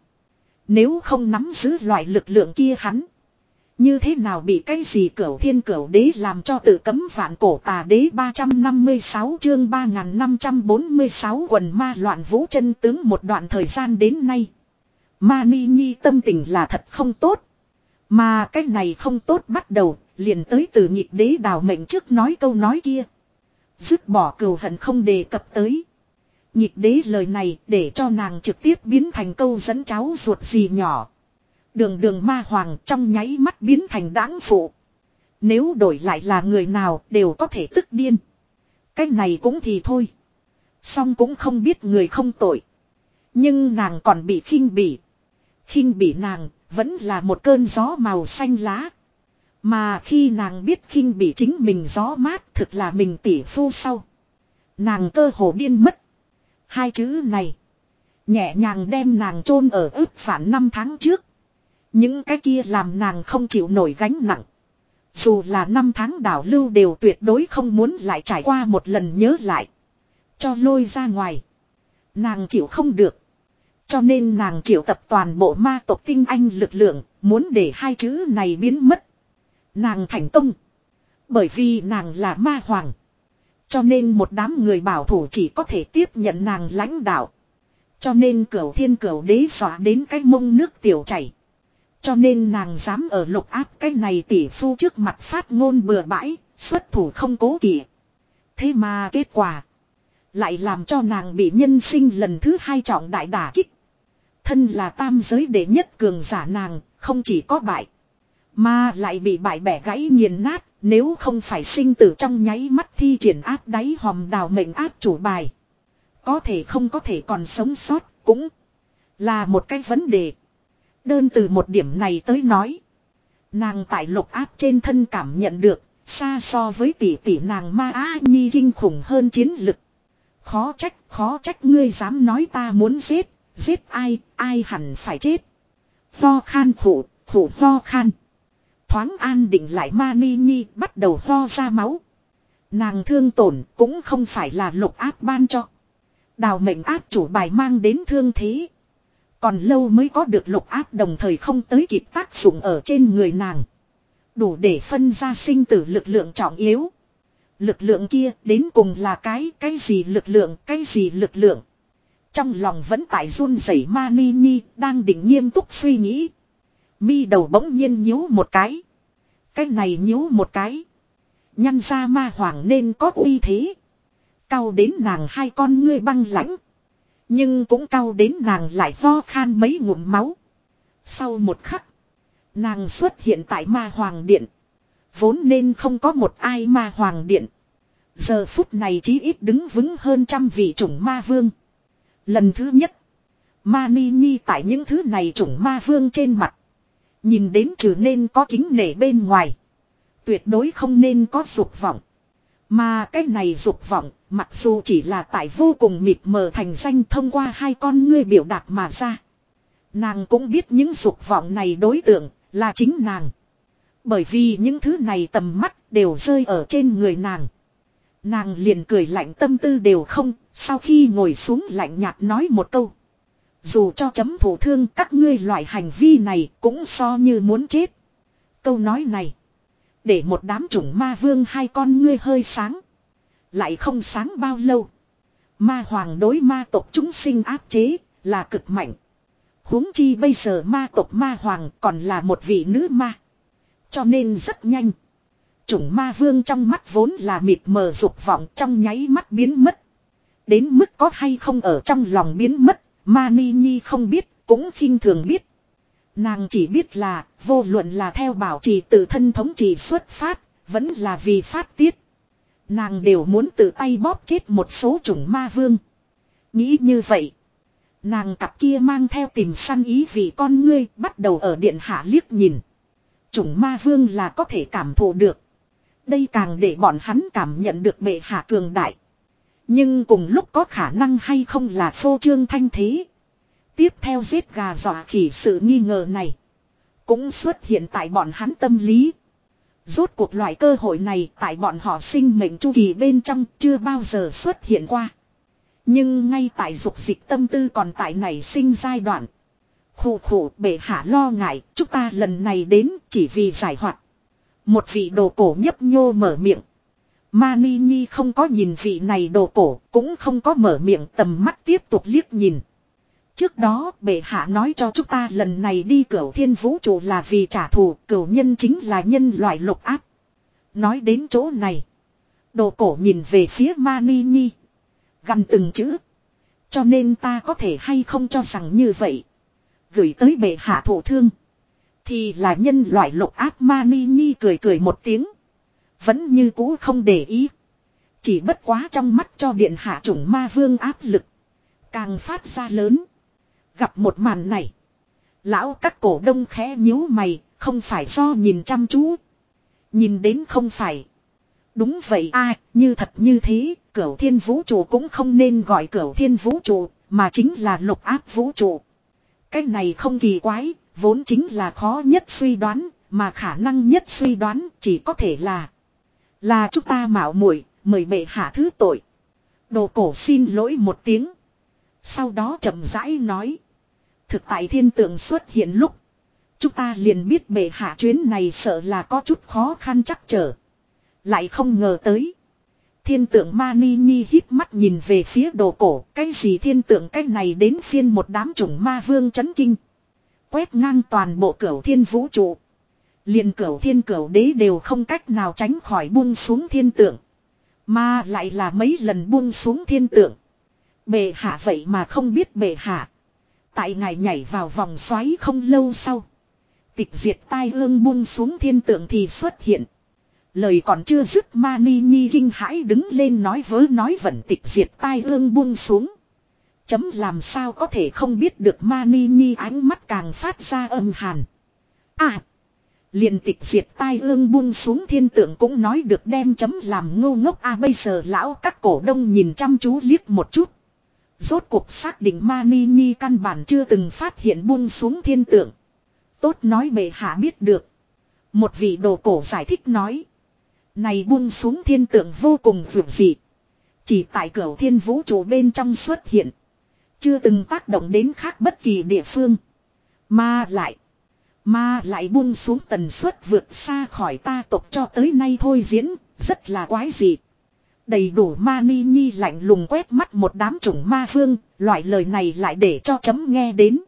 Nếu không nắm giữ loại lực lượng kia hắn. Như thế nào bị cái gì cửu thiên cửu đế làm cho tự cấm vạn cổ tà đế ba trăm năm mươi sáu chương ba nghìn năm trăm bốn mươi sáu quần ma loạn vũ chân tướng một đoạn thời gian đến nay. Mani Nhi tâm tình là thật không tốt. Mà cái này không tốt bắt đầu liền tới từ nhịp đế đào mệnh trước nói câu nói kia. Dứt bỏ cừu hận không đề cập tới. Nhịp đế lời này để cho nàng trực tiếp biến thành câu dẫn cháu ruột gì nhỏ. Đường đường ma hoàng trong nháy mắt biến thành đáng phụ. Nếu đổi lại là người nào đều có thể tức điên. Cái này cũng thì thôi. Xong cũng không biết người không tội. Nhưng nàng còn bị khinh bỉ. Khinh bỉ nàng vẫn là một cơn gió màu xanh lá. Mà khi nàng biết khinh bỉ chính mình gió mát thực là mình tỷ phu sau. Nàng cơ hồ điên mất. Hai chữ này. Nhẹ nhàng đem nàng chôn ở ức phản năm tháng trước. Những cái kia làm nàng không chịu nổi gánh nặng. Dù là năm tháng đảo lưu đều tuyệt đối không muốn lại trải qua một lần nhớ lại. Cho lôi ra ngoài. Nàng chịu không được. Cho nên nàng triệu tập toàn bộ ma tộc tinh anh lực lượng. Muốn để hai chữ này biến mất. Nàng thành công. Bởi vì nàng là ma hoàng. Cho nên một đám người bảo thủ chỉ có thể tiếp nhận nàng lãnh đạo. Cho nên cửu thiên cửu đế dọa đến cái mông nước tiểu chảy. Cho nên nàng dám ở Lục Áp cái này tỷ phu trước mặt phát ngôn bừa bãi, xuất thủ không cố kỵ. Thế mà kết quả lại làm cho nàng bị nhân sinh lần thứ hai trọng đại đả kích. Thân là tam giới đệ nhất cường giả nàng, không chỉ có bại, mà lại bị bại bẻ gãy nghiền nát, nếu không phải sinh tử trong nháy mắt thi triển áp đáy hòm đào mệnh áp chủ bài. Có thể không có thể còn sống sót, cũng là một cái vấn đề. Đơn từ một điểm này tới nói. Nàng tại Lục Áp trên thân cảm nhận được, xa so với tỷ tỷ nàng Ma Á Nhi kinh khủng hơn chiến lực. Khó trách, khó trách ngươi dám nói ta muốn giết, giết ai, ai hẳn phải chết. Ho khan khủ, khủ ho khan. Thoáng an định lại Mani Nhi bắt đầu ho ra máu. Nàng thương tổn cũng không phải là Lục Áp ban cho. Đào mệnh áp chủ bài mang đến thương thế. Còn lâu mới có được Lục Áp đồng thời không tới kịp tác dụng ở trên người nàng. Đủ để phân ra sinh tử lực lượng trọng yếu. Lực lượng kia đến cùng là cái, cái gì lực lượng, cái gì lực lượng. Trong lòng vẫn tại run rẩy Mani Nhi đang định nghiêm túc suy nghĩ. Mi đầu bỗng nhiên nhíu một cái. Cái này nhíu một cái. Nhăn ra ma hoàng nên có uy thế. Cau đến nàng hai con ngươi băng lãnh. Nhưng cũng cau đến nàng lại ho khan mấy ngụm máu. Sau một khắc. Nàng xuất hiện tại ma hoàng điện. Vốn nên không có một ai ma hoàng điện. Giờ phút này chí ít đứng vững hơn trăm vị chủng ma vương. Lần thứ nhất. Mani Nhi tại những thứ này chủng ma vương trên mặt. Nhìn đến trừ nên có kính nể bên ngoài. Tuyệt đối không nên có dục vọng. Mà cái này dục vọng, mặc dù chỉ là tại vô cùng mịt mờ thành danh thông qua hai con ngươi biểu đạt mà ra. Nàng cũng biết những dục vọng này đối tượng là chính nàng. Bởi vì những thứ này tầm mắt đều rơi ở trên người nàng. Nàng liền cười lạnh tâm tư đều không, sau khi ngồi xuống lạnh nhạt nói một câu. Dù cho chấm thụ thương các ngươi loại hành vi này cũng so như muốn chết. Câu nói này. Để một đám chủng ma vương hai con ngươi hơi sáng. Lại không sáng bao lâu. Ma hoàng đối ma tộc chúng sinh áp chế là cực mạnh. Huống chi bây giờ ma tộc ma hoàng còn là một vị nữ ma. Cho nên rất nhanh. Chủng ma vương trong mắt vốn là mịt mờ dục vọng trong nháy mắt biến mất. Đến mức có hay không ở trong lòng biến mất. Mani Nhi không biết cũng khinh thường biết. Nàng chỉ biết là vô luận là theo bảo trì tự thân thống trị xuất phát. Vẫn là vì phát tiết. Nàng đều muốn tự tay bóp chết một số chủng ma vương. Nghĩ như vậy. Nàng cặp kia mang theo tìm săn ý vì con ngươi bắt đầu ở điện hạ liếc nhìn. Chủng ma vương là có thể cảm thụ được. Đây càng để bọn hắn cảm nhận được bệ hạ cường đại. Nhưng cùng lúc có khả năng hay không là phô trương thanh thế. Tiếp theo giết gà dọa khỉ sự nghi ngờ này. Cũng xuất hiện tại bọn hắn tâm lý. Rốt cuộc loại cơ hội này tại bọn họ sinh mệnh chu kỳ bên trong chưa bao giờ xuất hiện qua. Nhưng ngay tại dục dịch tâm tư còn tại nảy sinh giai đoạn. Khủ khủ bệ hạ lo ngại chúng ta lần này đến chỉ vì giải hoạt. Một vị đồ cổ nhấp nhô mở miệng. Mani Nhi không có nhìn vị này đồ cổ cũng không có mở miệng tầm mắt tiếp tục liếc nhìn. Trước đó bệ hạ nói cho chúng ta lần này đi cửu thiên vũ trụ là vì trả thù cửu nhân chính là nhân loại lục áp. Nói đến chỗ này. Đồ cổ nhìn về phía Mani Nhi. Gần từng chữ. Cho nên ta có thể hay không cho rằng như vậy. Gửi tới bệ hạ thổ thương. Thì là nhân loại lục áp Mani Nhi cười cười một tiếng. Vẫn như cũ không để ý. Chỉ bất quá trong mắt cho điện hạ chủng ma vương áp lực. Càng phát ra lớn. Gặp một màn này. Lão các cổ đông khẽ nhíu mày. Không phải do nhìn chăm chú. Nhìn đến không phải. Đúng vậy a, như thật như thế. Cửu thiên vũ trụ cũng không nên gọi cửu thiên vũ trụ. Mà chính là lục áp vũ trụ. Cái này không kỳ quái. Vốn chính là khó nhất suy đoán. Mà khả năng nhất suy đoán chỉ có thể là. Là chúng ta mạo muội mời bệ hạ thứ tội. Đồ cổ xin lỗi một tiếng. Sau đó chậm rãi nói. Thực tại thiên tượng xuất hiện lúc. Chúng ta liền biết bệ hạ chuyến này sợ là có chút khó khăn chắc trở. Lại không ngờ tới. Thiên tượng Mani Nhi hít mắt nhìn về phía đồ cổ. Cái gì thiên tượng cái này đến phiên một đám chủng ma vương chấn kinh. Quét ngang toàn bộ cửu thiên vũ trụ. Liền cửu thiên cửu đế đều không cách nào tránh khỏi buông xuống thiên tượng. Mà lại là mấy lần buông xuống thiên tượng. Bệ hạ vậy mà không biết bệ hạ. Tại ngài nhảy vào vòng xoáy không lâu sau. Tịch diệt tai ương buông xuống thiên tượng thì xuất hiện. Lời còn chưa dứt Mani Nhi kinh hãi đứng lên nói vớ nói vẩn tịch diệt tai ương buông xuống. Chấm làm sao có thể không biết được Mani Nhi ánh mắt càng phát ra âm hàn. À! Liền tịch diệt tai ương buông xuống thiên tượng cũng nói được đem chấm làm ngu ngốc a à, bây giờ lão các cổ đông nhìn chăm chú liếc một chút. Rốt cuộc xác định Mani Nhi căn bản chưa từng phát hiện buông xuống thiên tượng. Tốt nói bệ hạ biết được. Một vị đồ cổ giải thích nói. Này buông xuống thiên tượng vô cùng vượt dị. Chỉ tại cửu thiên vũ trụ bên trong xuất hiện. Chưa từng tác động đến khác bất kỳ địa phương. Mà lại. Mà lại buông xuống tần suất vượt xa khỏi ta tộc cho tới nay thôi diễn. Rất là quái dị. Đầy đủ Mani Nhi lạnh lùng quét mắt một đám chủng ma vương. Loại lời này lại để cho chấm nghe đến.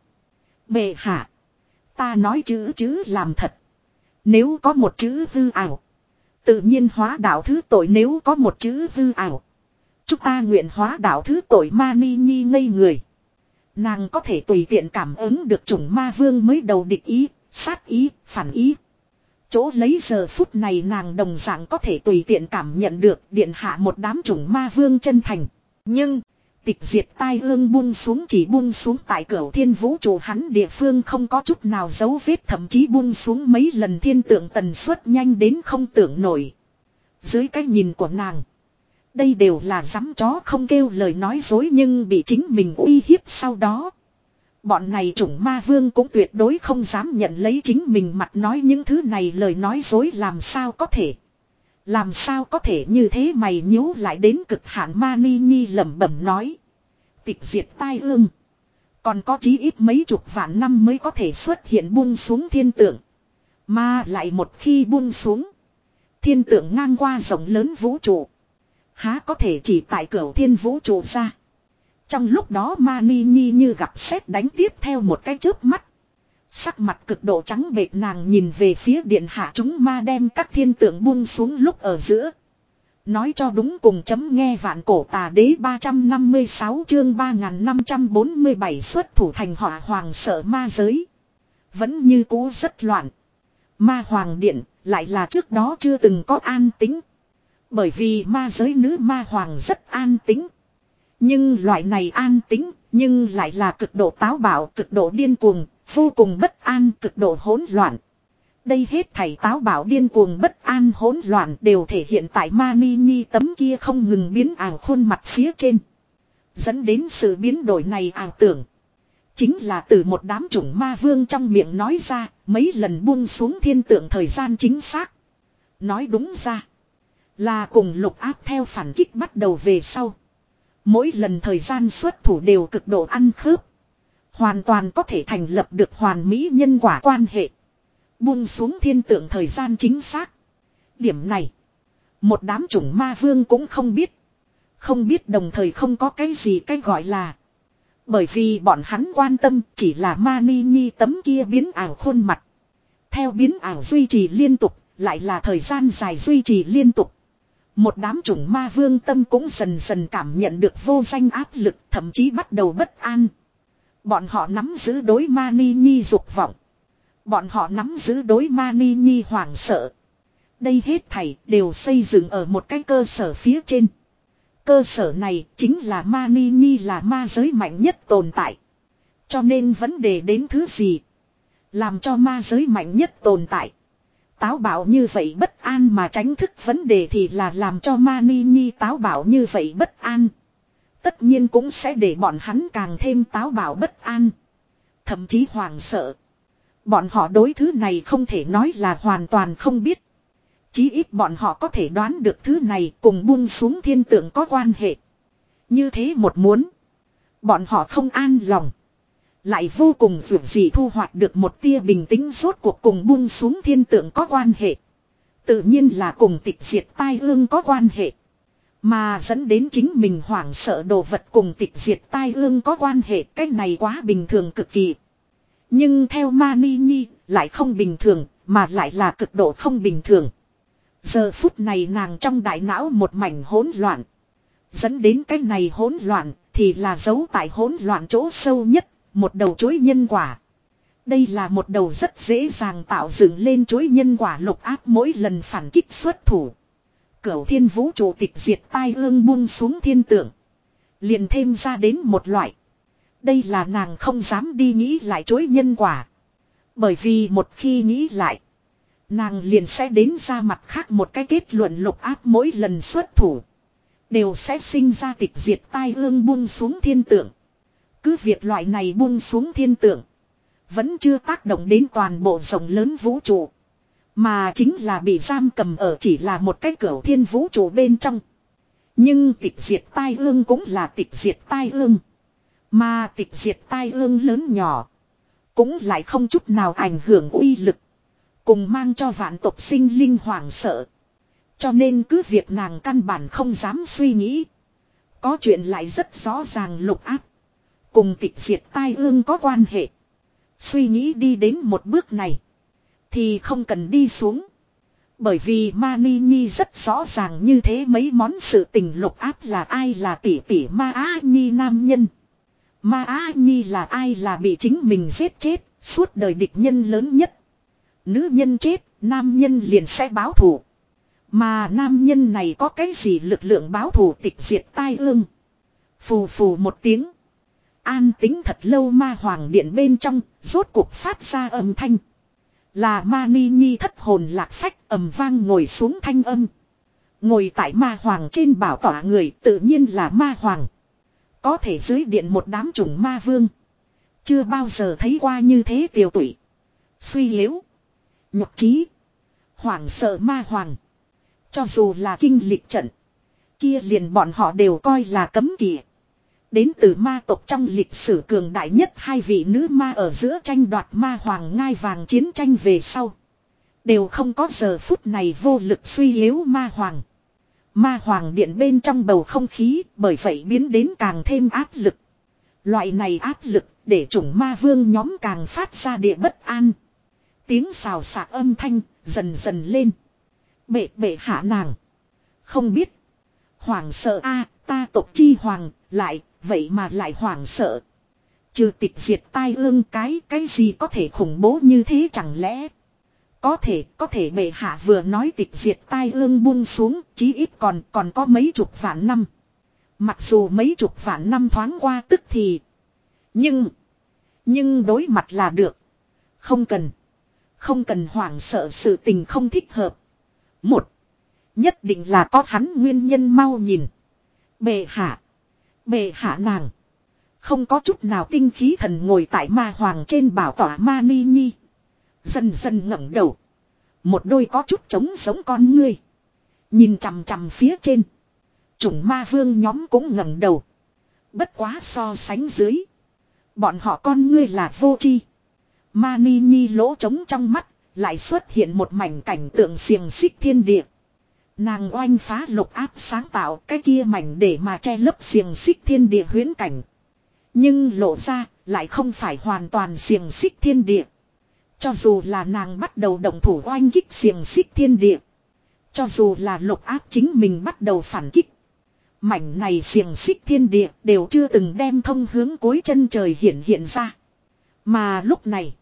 Bệ hạ. Ta nói chữ chữ làm thật. Nếu có một chữ hư ảo. Tự nhiên hóa đạo thứ tội nếu có một chữ hư ảo. Chúng ta nguyện hóa đạo thứ tội Mani Nhi ngây người. Nàng có thể tùy tiện cảm ứng được chủng ma vương mới đầu địch ý, sát ý, phản ý. Chỗ lấy giờ phút này nàng đồng dạng có thể tùy tiện cảm nhận được điện hạ một đám chủng ma vương chân thành. Nhưng, tịch diệt tai ương buông xuống chỉ buông xuống tại cửu thiên vũ trụ hắn địa phương không có chút nào dấu vết thậm chí buông xuống mấy lần thiên tượng tần suất nhanh đến không tưởng nổi. Dưới cái nhìn của nàng. Đây đều là dám chó không kêu lời nói dối nhưng bị chính mình uy hiếp sau đó. Bọn này chủng ma vương cũng tuyệt đối không dám nhận lấy chính mình mặt nói những thứ này lời nói dối làm sao có thể. Làm sao có thể như thế mày nhíu lại đến cực hạn Mani Nhi lẩm bẩm nói. Tịch diệt tai ương. Còn có chí ít mấy chục vạn năm mới có thể xuất hiện buông xuống thiên tượng. Mà lại một khi buông xuống. Thiên tượng ngang qua rộng lớn vũ trụ. Há có thể chỉ tại cửu thiên vũ trụ ra. Trong lúc đó Mani Nhi như gặp sét đánh tiếp theo một cái chớp mắt. Sắc mặt cực độ trắng bệch, nàng nhìn về phía điện hạ chúng ma đem các thiên tượng buông xuống lúc ở giữa. Nói cho đúng cùng chấm nghe vạn cổ tà đế ba trăm năm mươi sáu chương ba nghìn năm trăm bốn mươi bảy xuất thủ thành họa hoàng sợ ma giới. Vẫn như cũ rất loạn. Ma hoàng điện lại là trước đó chưa từng có an tĩnh. Bởi vì ma giới nữ ma hoàng rất an tĩnh. Nhưng loại này an tĩnh nhưng lại là cực độ táo bạo, cực độ điên cuồng, vô cùng bất an, cực độ hỗn loạn. Đây hết thảy táo bạo điên cuồng bất an hỗn loạn đều thể hiện tại Mani Nhi tấm kia không ngừng biến ảo khuôn mặt phía trên. Dẫn đến sự biến đổi này ảo tưởng. Chính là từ một đám chủng ma vương trong miệng nói ra, mấy lần buông xuống thiên tượng thời gian chính xác. Nói đúng ra, là cùng lục áp theo phản kích bắt đầu về sau. Mỗi lần thời gian xuất thủ đều cực độ ăn khớp. Hoàn toàn có thể thành lập được hoàn mỹ nhân quả quan hệ. Buông xuống thiên tượng thời gian chính xác. Điểm này, một đám chủng ma vương cũng không biết. Không biết đồng thời không có cái gì cái gọi là. Bởi vì bọn hắn quan tâm chỉ là Mani Nhi tấm kia biến ảo khuôn mặt. Theo biến ảo duy trì liên tục, lại là thời gian dài duy trì liên tục. Một đám chủng ma vương tâm cũng dần dần cảm nhận được vô danh áp lực, thậm chí bắt đầu bất an. Bọn họ nắm giữ đối Mani Nhi dục vọng. Bọn họ nắm giữ đối Mani Nhi hoảng sợ. Đây hết thảy đều xây dựng ở một cái cơ sở phía trên. Cơ sở này chính là Mani Nhi là ma giới mạnh nhất tồn tại. Cho nên vấn đề đến thứ gì? Làm cho ma giới mạnh nhất tồn tại. Táo bạo như vậy bất an mà tránh thức vấn đề thì là làm cho Mani Nhi táo bạo như vậy bất an. Tất nhiên cũng sẽ để bọn hắn càng thêm táo bạo bất an. Thậm chí hoảng sợ. Bọn họ đối thứ này không thể nói là hoàn toàn không biết. Chí ít bọn họ có thể đoán được thứ này cùng buông xuống thiên tượng có quan hệ. Như thế một muốn. Bọn họ không an lòng. Lại vô cùng vượt gì thu hoạch được một tia bình tĩnh rốt cuộc cùng buông xuống thiên tượng có quan hệ. Tự nhiên là cùng tịch diệt tai ương có quan hệ. Mà dẫn đến chính mình hoảng sợ đồ vật cùng tịch diệt tai ương có quan hệ. Cái này quá bình thường cực kỳ. Nhưng theo Mani Nhi lại không bình thường mà lại là cực độ không bình thường. Giờ phút này nàng trong đại não một mảnh hỗn loạn. Dẫn đến cái này hỗn loạn thì là giấu tại hỗn loạn chỗ sâu nhất, một đầu chuỗi nhân quả. Đây là một đầu rất dễ dàng tạo dựng lên chuỗi nhân quả lục áp mỗi lần phản kích xuất thủ. Cửu thiên vũ trụ tịch diệt tai ương buông xuống thiên tượng. Liền thêm ra đến một loại. Đây là nàng không dám đi nghĩ lại chuỗi nhân quả. Bởi vì một khi nghĩ lại, nàng liền sẽ đến ra mặt khác một cái kết luận lục áp mỗi lần xuất thủ. Đều sẽ sinh ra tịch diệt tai ương buông xuống thiên tượng. Cứ việc loại này buông xuống thiên tượng. Vẫn chưa tác động đến toàn bộ rộng lớn vũ trụ. Mà chính là bị giam cầm ở chỉ là một cái cửu thiên vũ trụ bên trong. Nhưng tịch diệt tai ương cũng là tịch diệt tai ương. Mà tịch diệt tai ương lớn nhỏ. Cũng lại không chút nào ảnh hưởng uy lực. Cùng mang cho vạn tộc sinh linh hoảng sợ. Cho nên cứ việc nàng căn bản không dám suy nghĩ. Có chuyện lại rất rõ ràng lục áp. Cùng tịch diệt tai ương có quan hệ. Suy nghĩ đi đến một bước này. Thì không cần đi xuống. Bởi vì Mani Nhi rất rõ ràng như thế mấy món sự tình lục áp là ai là tỷ tỷ Ma Á Nhi nam nhân. Ma Á Nhi là ai là bị chính mình giết chết, suốt đời địch nhân lớn nhất. Nữ nhân chết, nam nhân liền sẽ báo thù. Mà nam nhân này có cái gì lực lượng báo thù tịch diệt tai ương. Phù phù một tiếng. An tính thật lâu ma hoàng điện bên trong, rốt cuộc phát ra âm thanh. Là Mani Nhi thất hồn lạc phách ầm vang ngồi xuống thanh âm. Ngồi tại ma hoàng trên bảo tọa người tự nhiên là ma hoàng. Có thể dưới điện một đám chủng ma vương. Chưa bao giờ thấy qua như thế tiều tụy. Suy yếu. Nhục trí. Hoảng sợ ma hoàng. Cho dù là kinh lịch trận. Kia liền bọn họ đều coi là cấm kỵ. Đến từ ma tộc trong lịch sử cường đại nhất hai vị nữ ma ở giữa tranh đoạt ma hoàng ngai vàng chiến tranh về sau. Đều không có giờ phút này vô lực suy yếu ma hoàng. Ma hoàng điện bên trong bầu không khí bởi vậy biến đến càng thêm áp lực. Loại này áp lực để chủng ma vương nhóm càng phát ra địa bất an. Tiếng xào xạc âm thanh dần dần lên. Bệ bệ hạ nàng. Không biết. Hoàng sợ a ta tộc chi hoàng lại vậy mà lại hoàng sợ. Trừ tịch diệt tai ương cái cái gì có thể khủng bố như thế chẳng lẽ. Có thể, có thể bệ hạ vừa nói tịch diệt tai ương buông xuống, chí ít còn còn có mấy chục vạn năm. Mặc dù mấy chục vạn năm thoáng qua tức thì. Nhưng, nhưng đối mặt là được. Không cần, không cần hoảng sợ sự tình không thích hợp. Một, nhất định là có hắn nguyên nhân mau nhìn. Bệ hạ, bệ hạ nàng. Không có chút nào tinh khí thần ngồi tại ma hoàng trên bảo tỏa ma ni nhi. Dần dần ngẩng đầu. Một đôi có chút trống giống con ngươi. Nhìn chằm chằm phía trên. Chủng ma vương nhóm cũng ngẩng đầu. Bất quá so sánh dưới. Bọn họ con ngươi là vô tri. Ma ni nhi lỗ trống trong mắt. Lại xuất hiện một mảnh cảnh tượng xiềng xích thiên địa. Nàng oanh phá lục áp sáng tạo cái kia mảnh để mà che lấp xiềng xích thiên địa huyễn cảnh. Nhưng lộ ra lại không phải hoàn toàn xiềng xích thiên địa. Cho dù là nàng bắt đầu động thủ oanh kích xiềng xích thiên địa. Cho dù là lục áp chính mình bắt đầu phản kích. Mảnh này xiềng xích thiên địa đều chưa từng đem thông hướng cuối chân trời hiện hiện ra. Mà lúc này,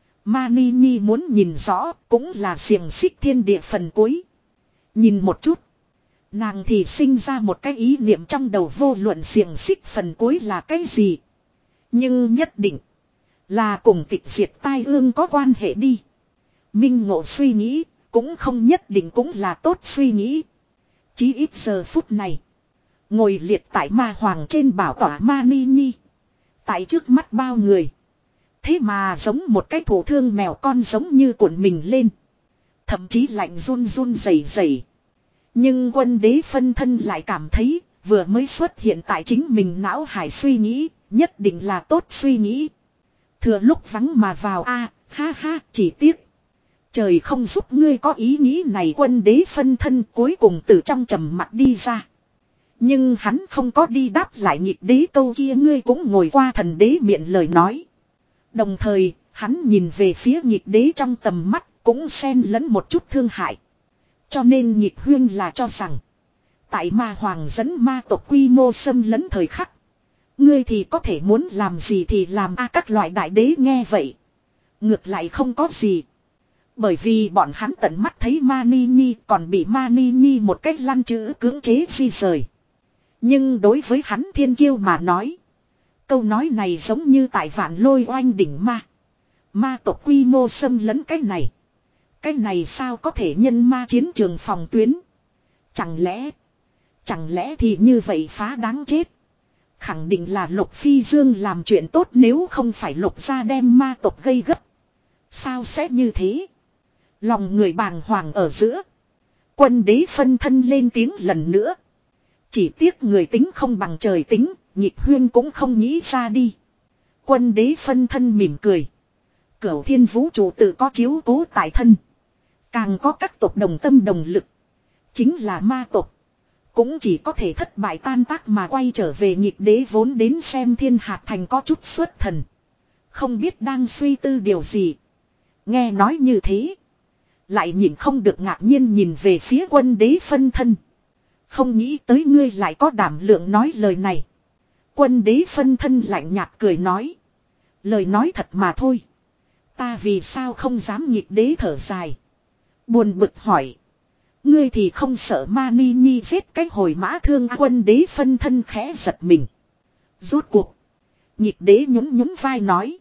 Mani Nhi muốn nhìn rõ cũng là xiềng xích thiên địa phần cuối. Nhìn một chút, nàng thì sinh ra một cái ý niệm trong đầu vô luận xiềng xích phần cuối là cái gì. Nhưng nhất định là cùng tịch diệt tai ương có quan hệ đi. Minh Ngộ suy nghĩ, cũng không nhất định cũng là tốt suy nghĩ. Chí ít giờ phút này, ngồi liệt tại ma hoàng trên bảo tỏa Mani Nhi. Tại trước mắt bao người. Thế mà giống một cái thủ thương mèo con giống như cuộn mình lên. Thậm chí lạnh run run rẩy rẩy. Nhưng quân đế phân thân lại cảm thấy, vừa mới xuất hiện tại chính mình não hải suy nghĩ, nhất định là tốt suy nghĩ. Thừa lúc vắng mà vào a ha ha, chỉ tiếc. Trời không giúp ngươi có ý nghĩ này quân đế phân thân cuối cùng từ trong trầm mặc đi ra. Nhưng hắn không có đi đáp lại nhịp đế câu kia ngươi cũng ngồi qua thần đế miệng lời nói. Đồng thời, hắn nhìn về phía nhịp đế trong tầm mắt cũng xen lẫn một chút thương hại. Cho nên nhịp huyên là cho rằng, tại ma hoàng dẫn ma tộc quy mô xâm lấn thời khắc. Ngươi thì có thể muốn làm gì thì làm a các loại đại đế nghe vậy. Ngược lại không có gì. Bởi vì bọn hắn tận mắt thấy Mani Nhi còn bị Mani Nhi một cách lăn chữ cưỡng chế di rời. Nhưng đối với hắn thiên kiêu mà nói. Câu nói này giống như tại vạn lôi oanh đỉnh ma. Ma tộc quy mô xâm lấn cái này. Cái này sao có thể nhân ma chiến trường phòng tuyến. Chẳng lẽ. Chẳng lẽ thì như vậy phá đáng chết. Khẳng định là Lục Phi Dương làm chuyện tốt nếu không phải Lục gia đem ma tộc gây gấp. Sao sẽ như thế? Lòng người bàng hoàng ở giữa. Quân đế phân thân lên tiếng lần nữa. Chỉ tiếc người tính không bằng trời tính, nhịp huyên cũng không nghĩ ra đi. Quân đế phân thân mỉm cười. Cửu thiên vũ trụ tự có chiếu cố tại thân. Càng có các tộc đồng tâm đồng lực. Chính là ma tộc. Cũng chỉ có thể thất bại tan tác mà quay trở về nhịp đế vốn đến xem thiên hạt thành có chút xuất thần. Không biết đang suy tư điều gì. Nghe nói như thế. Lại nhìn không được ngạc nhiên nhìn về phía quân đế phân thân. Không nghĩ tới ngươi lại có đảm lượng nói lời này. Quân đế phân thân lạnh nhạt cười nói. Lời nói thật mà thôi. Ta vì sao không dám nhịp đế thở dài. Buồn bực hỏi. Ngươi thì không sợ Mani Nhi giết cái hồi mã thương à, quân đế phân thân khẽ giật mình. Rốt cuộc. Nhịp đế nhún nhún vai nói.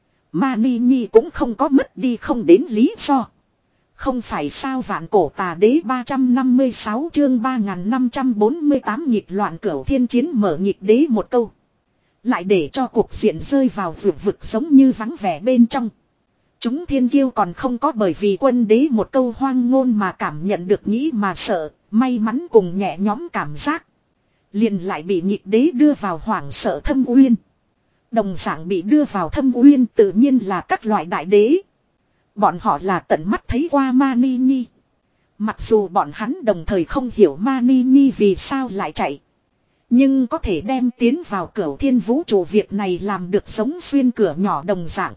Mani Nhi cũng không có mất đi không đến lý do. Không phải sao vạn cổ tà đế ba trăm năm mươi sáu chương ba nghìn năm trăm bốn mươi tám nhịp loạn cửu thiên chiến mở nhịp đế một câu. Lại để cho cuộc diện rơi vào vực vực giống như vắng vẻ bên trong. Chúng thiên kiêu còn không có bởi vì quân đế một câu hoang ngôn mà cảm nhận được nghĩ mà sợ, may mắn cùng nhẹ nhõm cảm giác. liền lại bị nhịp đế đưa vào hoảng sợ thâm uyên. Đồng dạng bị đưa vào thâm uyên tự nhiên là các loại đại đế. Bọn họ là tận mắt thấy qua Mani Nhi. Mặc dù bọn hắn đồng thời không hiểu Mani Nhi vì sao lại chạy. Nhưng có thể đem tiến vào cửu thiên vũ trụ việc này làm được giống xuyên cửa nhỏ đồng dạng.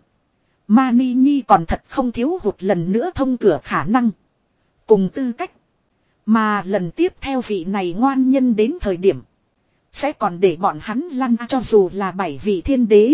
Mani Nhi còn thật không thiếu hụt lần nữa thông cửa khả năng. Cùng tư cách. Mà lần tiếp theo vị này ngoan nhân đến thời điểm. Sẽ còn để bọn hắn lăn cho dù là bảy vị thiên đế.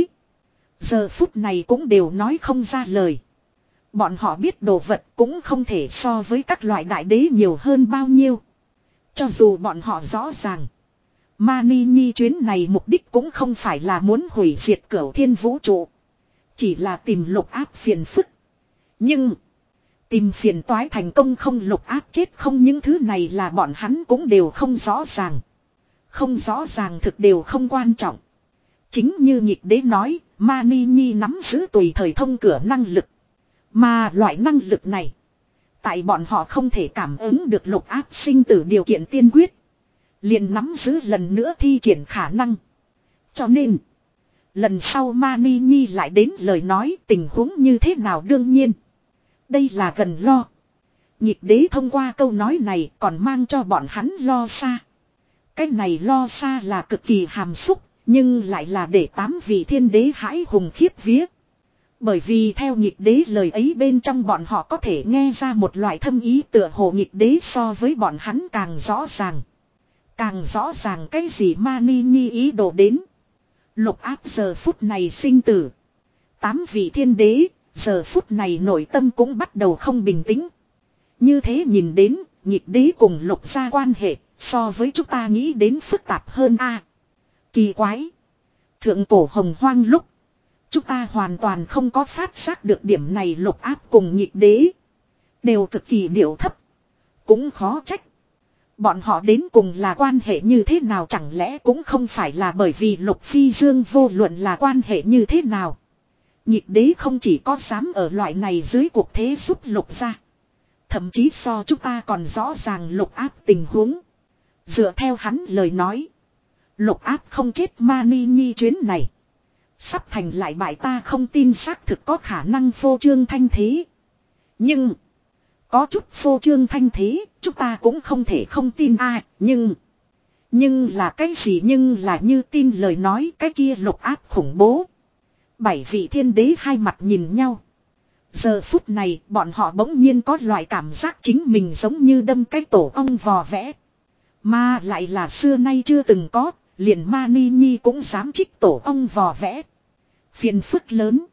Giờ phút này cũng đều nói không ra lời. Bọn họ biết đồ vật cũng không thể so với các loại đại đế nhiều hơn bao nhiêu. Cho dù bọn họ rõ ràng. Mani Nhi chuyến này mục đích cũng không phải là muốn hủy diệt cửu thiên vũ trụ. Chỉ là tìm lục áp phiền phức. Nhưng tìm phiền toái thành công không lục áp chết không những thứ này là bọn hắn cũng đều không rõ ràng. Không rõ ràng thực đều không quan trọng. Chính như nhịp đế nói, Mani Nhi nắm giữ tùy thời thông cửa năng lực. Mà loại năng lực này, tại bọn họ không thể cảm ứng được lục áp sinh tử điều kiện tiên quyết. Liền nắm giữ lần nữa thi triển khả năng. Cho nên, lần sau Mani Nhi lại đến lời nói tình huống như thế nào đương nhiên. Đây là gần lo. Nhịp đế thông qua câu nói này còn mang cho bọn hắn lo xa. Cái này lo xa là cực kỳ hàm xúc, nhưng lại là để tám vị thiên đế hãi hùng khiếp vía. Bởi vì theo nhịp đế lời ấy bên trong bọn họ có thể nghe ra một loại thâm ý tựa hồ nhịp đế so với bọn hắn càng rõ ràng. Càng rõ ràng cái gì Mani Nhi ý đồ đến. Lục áp giờ phút này sinh tử. Tám vị thiên đế, giờ phút này nội tâm cũng bắt đầu không bình tĩnh. Như thế nhìn đến, nhịp đế cùng lục gia quan hệ, so với chúng ta nghĩ đến phức tạp hơn a. Kỳ quái. Thượng cổ hồng hoang lúc. Chúng ta hoàn toàn không có phát giác được điểm này lục áp cùng nhịp đế. Đều cực kỳ điệu thấp. Cũng khó trách. Bọn họ đến cùng là quan hệ như thế nào chẳng lẽ cũng không phải là bởi vì lục phi dương vô luận là quan hệ như thế nào. Nhịp đế không chỉ có dám ở loại này dưới cuộc thế giúp lục ra. Thậm chí so chúng ta còn rõ ràng lục áp tình huống. Dựa theo hắn lời nói. Lục áp không chết Mani Nhi chuyến này. Sắp thành lại bại ta không tin xác thực có khả năng phô trương thanh thế. Nhưng. Có chút phô trương thanh thế. Chúng ta cũng không thể không tin ai. Nhưng. Nhưng là cái gì nhưng là như tin lời nói cái kia lục áp khủng bố. Bảy vị thiên đế hai mặt nhìn nhau. Giờ phút này bọn họ bỗng nhiên có loại cảm giác chính mình giống như đâm cái tổ ong vò vẽ. Mà lại là xưa nay chưa từng có, liền Mani Nhi cũng dám trích tổ ong vò vẽ. Phiền phức lớn.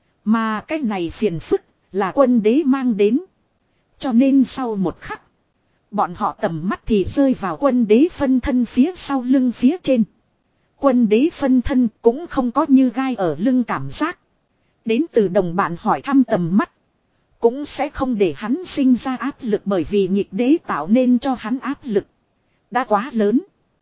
Mà cái này phiền phức là quân đế mang đến. Cho nên sau một khắc, bọn họ tầm mắt thì rơi vào quân đế phân thân phía sau lưng phía trên. Quân đế phân thân cũng không có như gai ở lưng cảm giác. Đến từ đồng bạn hỏi thăm tầm mắt. Cũng sẽ không để hắn sinh ra áp lực bởi vì nhịp đế tạo nên cho hắn áp lực. Đã quá lớn.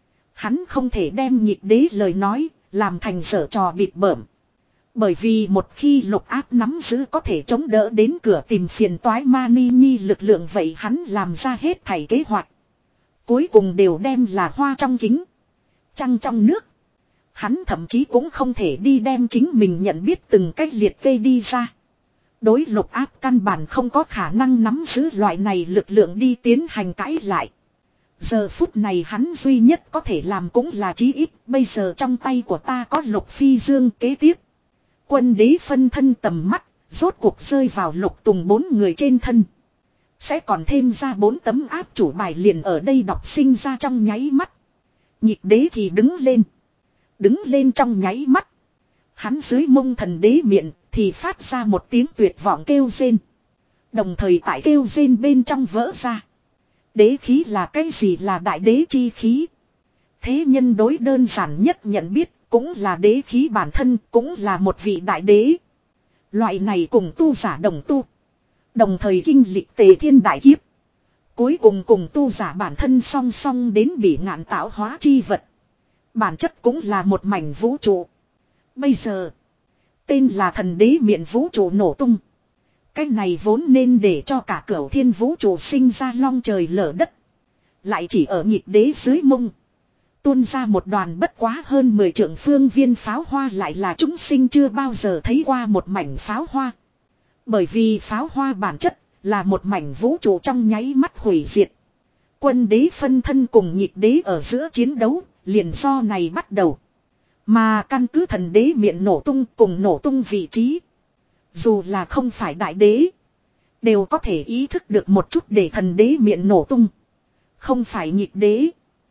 Hắn không thể đem nhịp đế lời nói làm thành dở trò bịt bợm. Bởi vì một khi lục áp nắm giữ có thể chống đỡ đến cửa tìm phiền toái Mani Nhi lực lượng vậy hắn làm ra hết thảy kế hoạch. Cuối cùng đều đem là hoa trong kính. Trăng trong nước. Hắn thậm chí cũng không thể đi đem chính mình nhận biết từng cách liệt kê đi ra. Đối lục áp căn bản không có khả năng nắm giữ loại này lực lượng đi tiến hành cãi lại. Giờ phút này hắn duy nhất có thể làm cũng là chí ít bây giờ trong tay của ta có lục phi dương kế tiếp. Quân đế phân thân tầm mắt, rốt cuộc rơi vào lục tùng bốn người trên thân. Sẽ còn thêm ra bốn tấm áp chủ bài liền ở đây đọc sinh ra trong nháy mắt. Nhịp đế thì đứng lên. Đứng lên trong nháy mắt. Hắn dưới mông thần đế miệng thì phát ra một tiếng tuyệt vọng kêu rên. Đồng thời tại kêu rên bên trong vỡ ra. Đế khí là cái gì là đại đế chi khí. Thế nhân đối đơn giản nhất nhận biết cũng là đế khí bản thân cũng là một vị đại đế. Loại này cùng tu giả đồng tu. Đồng thời kinh lịch tề thiên đại kiếp. Cuối cùng cùng tu giả bản thân song song đến bị ngạn tạo hóa chi vật. Bản chất cũng là một mảnh vũ trụ. Bây giờ. Tên là thần đế miệng vũ trụ nổ tung. Cái này vốn nên để cho cả cửu thiên vũ trụ sinh ra long trời lở đất. Lại chỉ ở nhịp đế dưới mông. Tuôn ra một đoàn bất quá hơn mười trượng phương viên pháo hoa, lại là chúng sinh chưa bao giờ thấy qua một mảnh pháo hoa. Bởi vì pháo hoa bản chất là một mảnh vũ trụ trong nháy mắt hủy diệt. Quân đế phân thân cùng nhịp đế ở giữa chiến đấu liền do này bắt đầu. Mà căn cứ thần đế miệng nổ tung cùng nổ tung vị trí. Dù là không phải đại đế, đều có thể ý thức được một chút để thần đế miệng nổ tung. Không phải nhịp đế,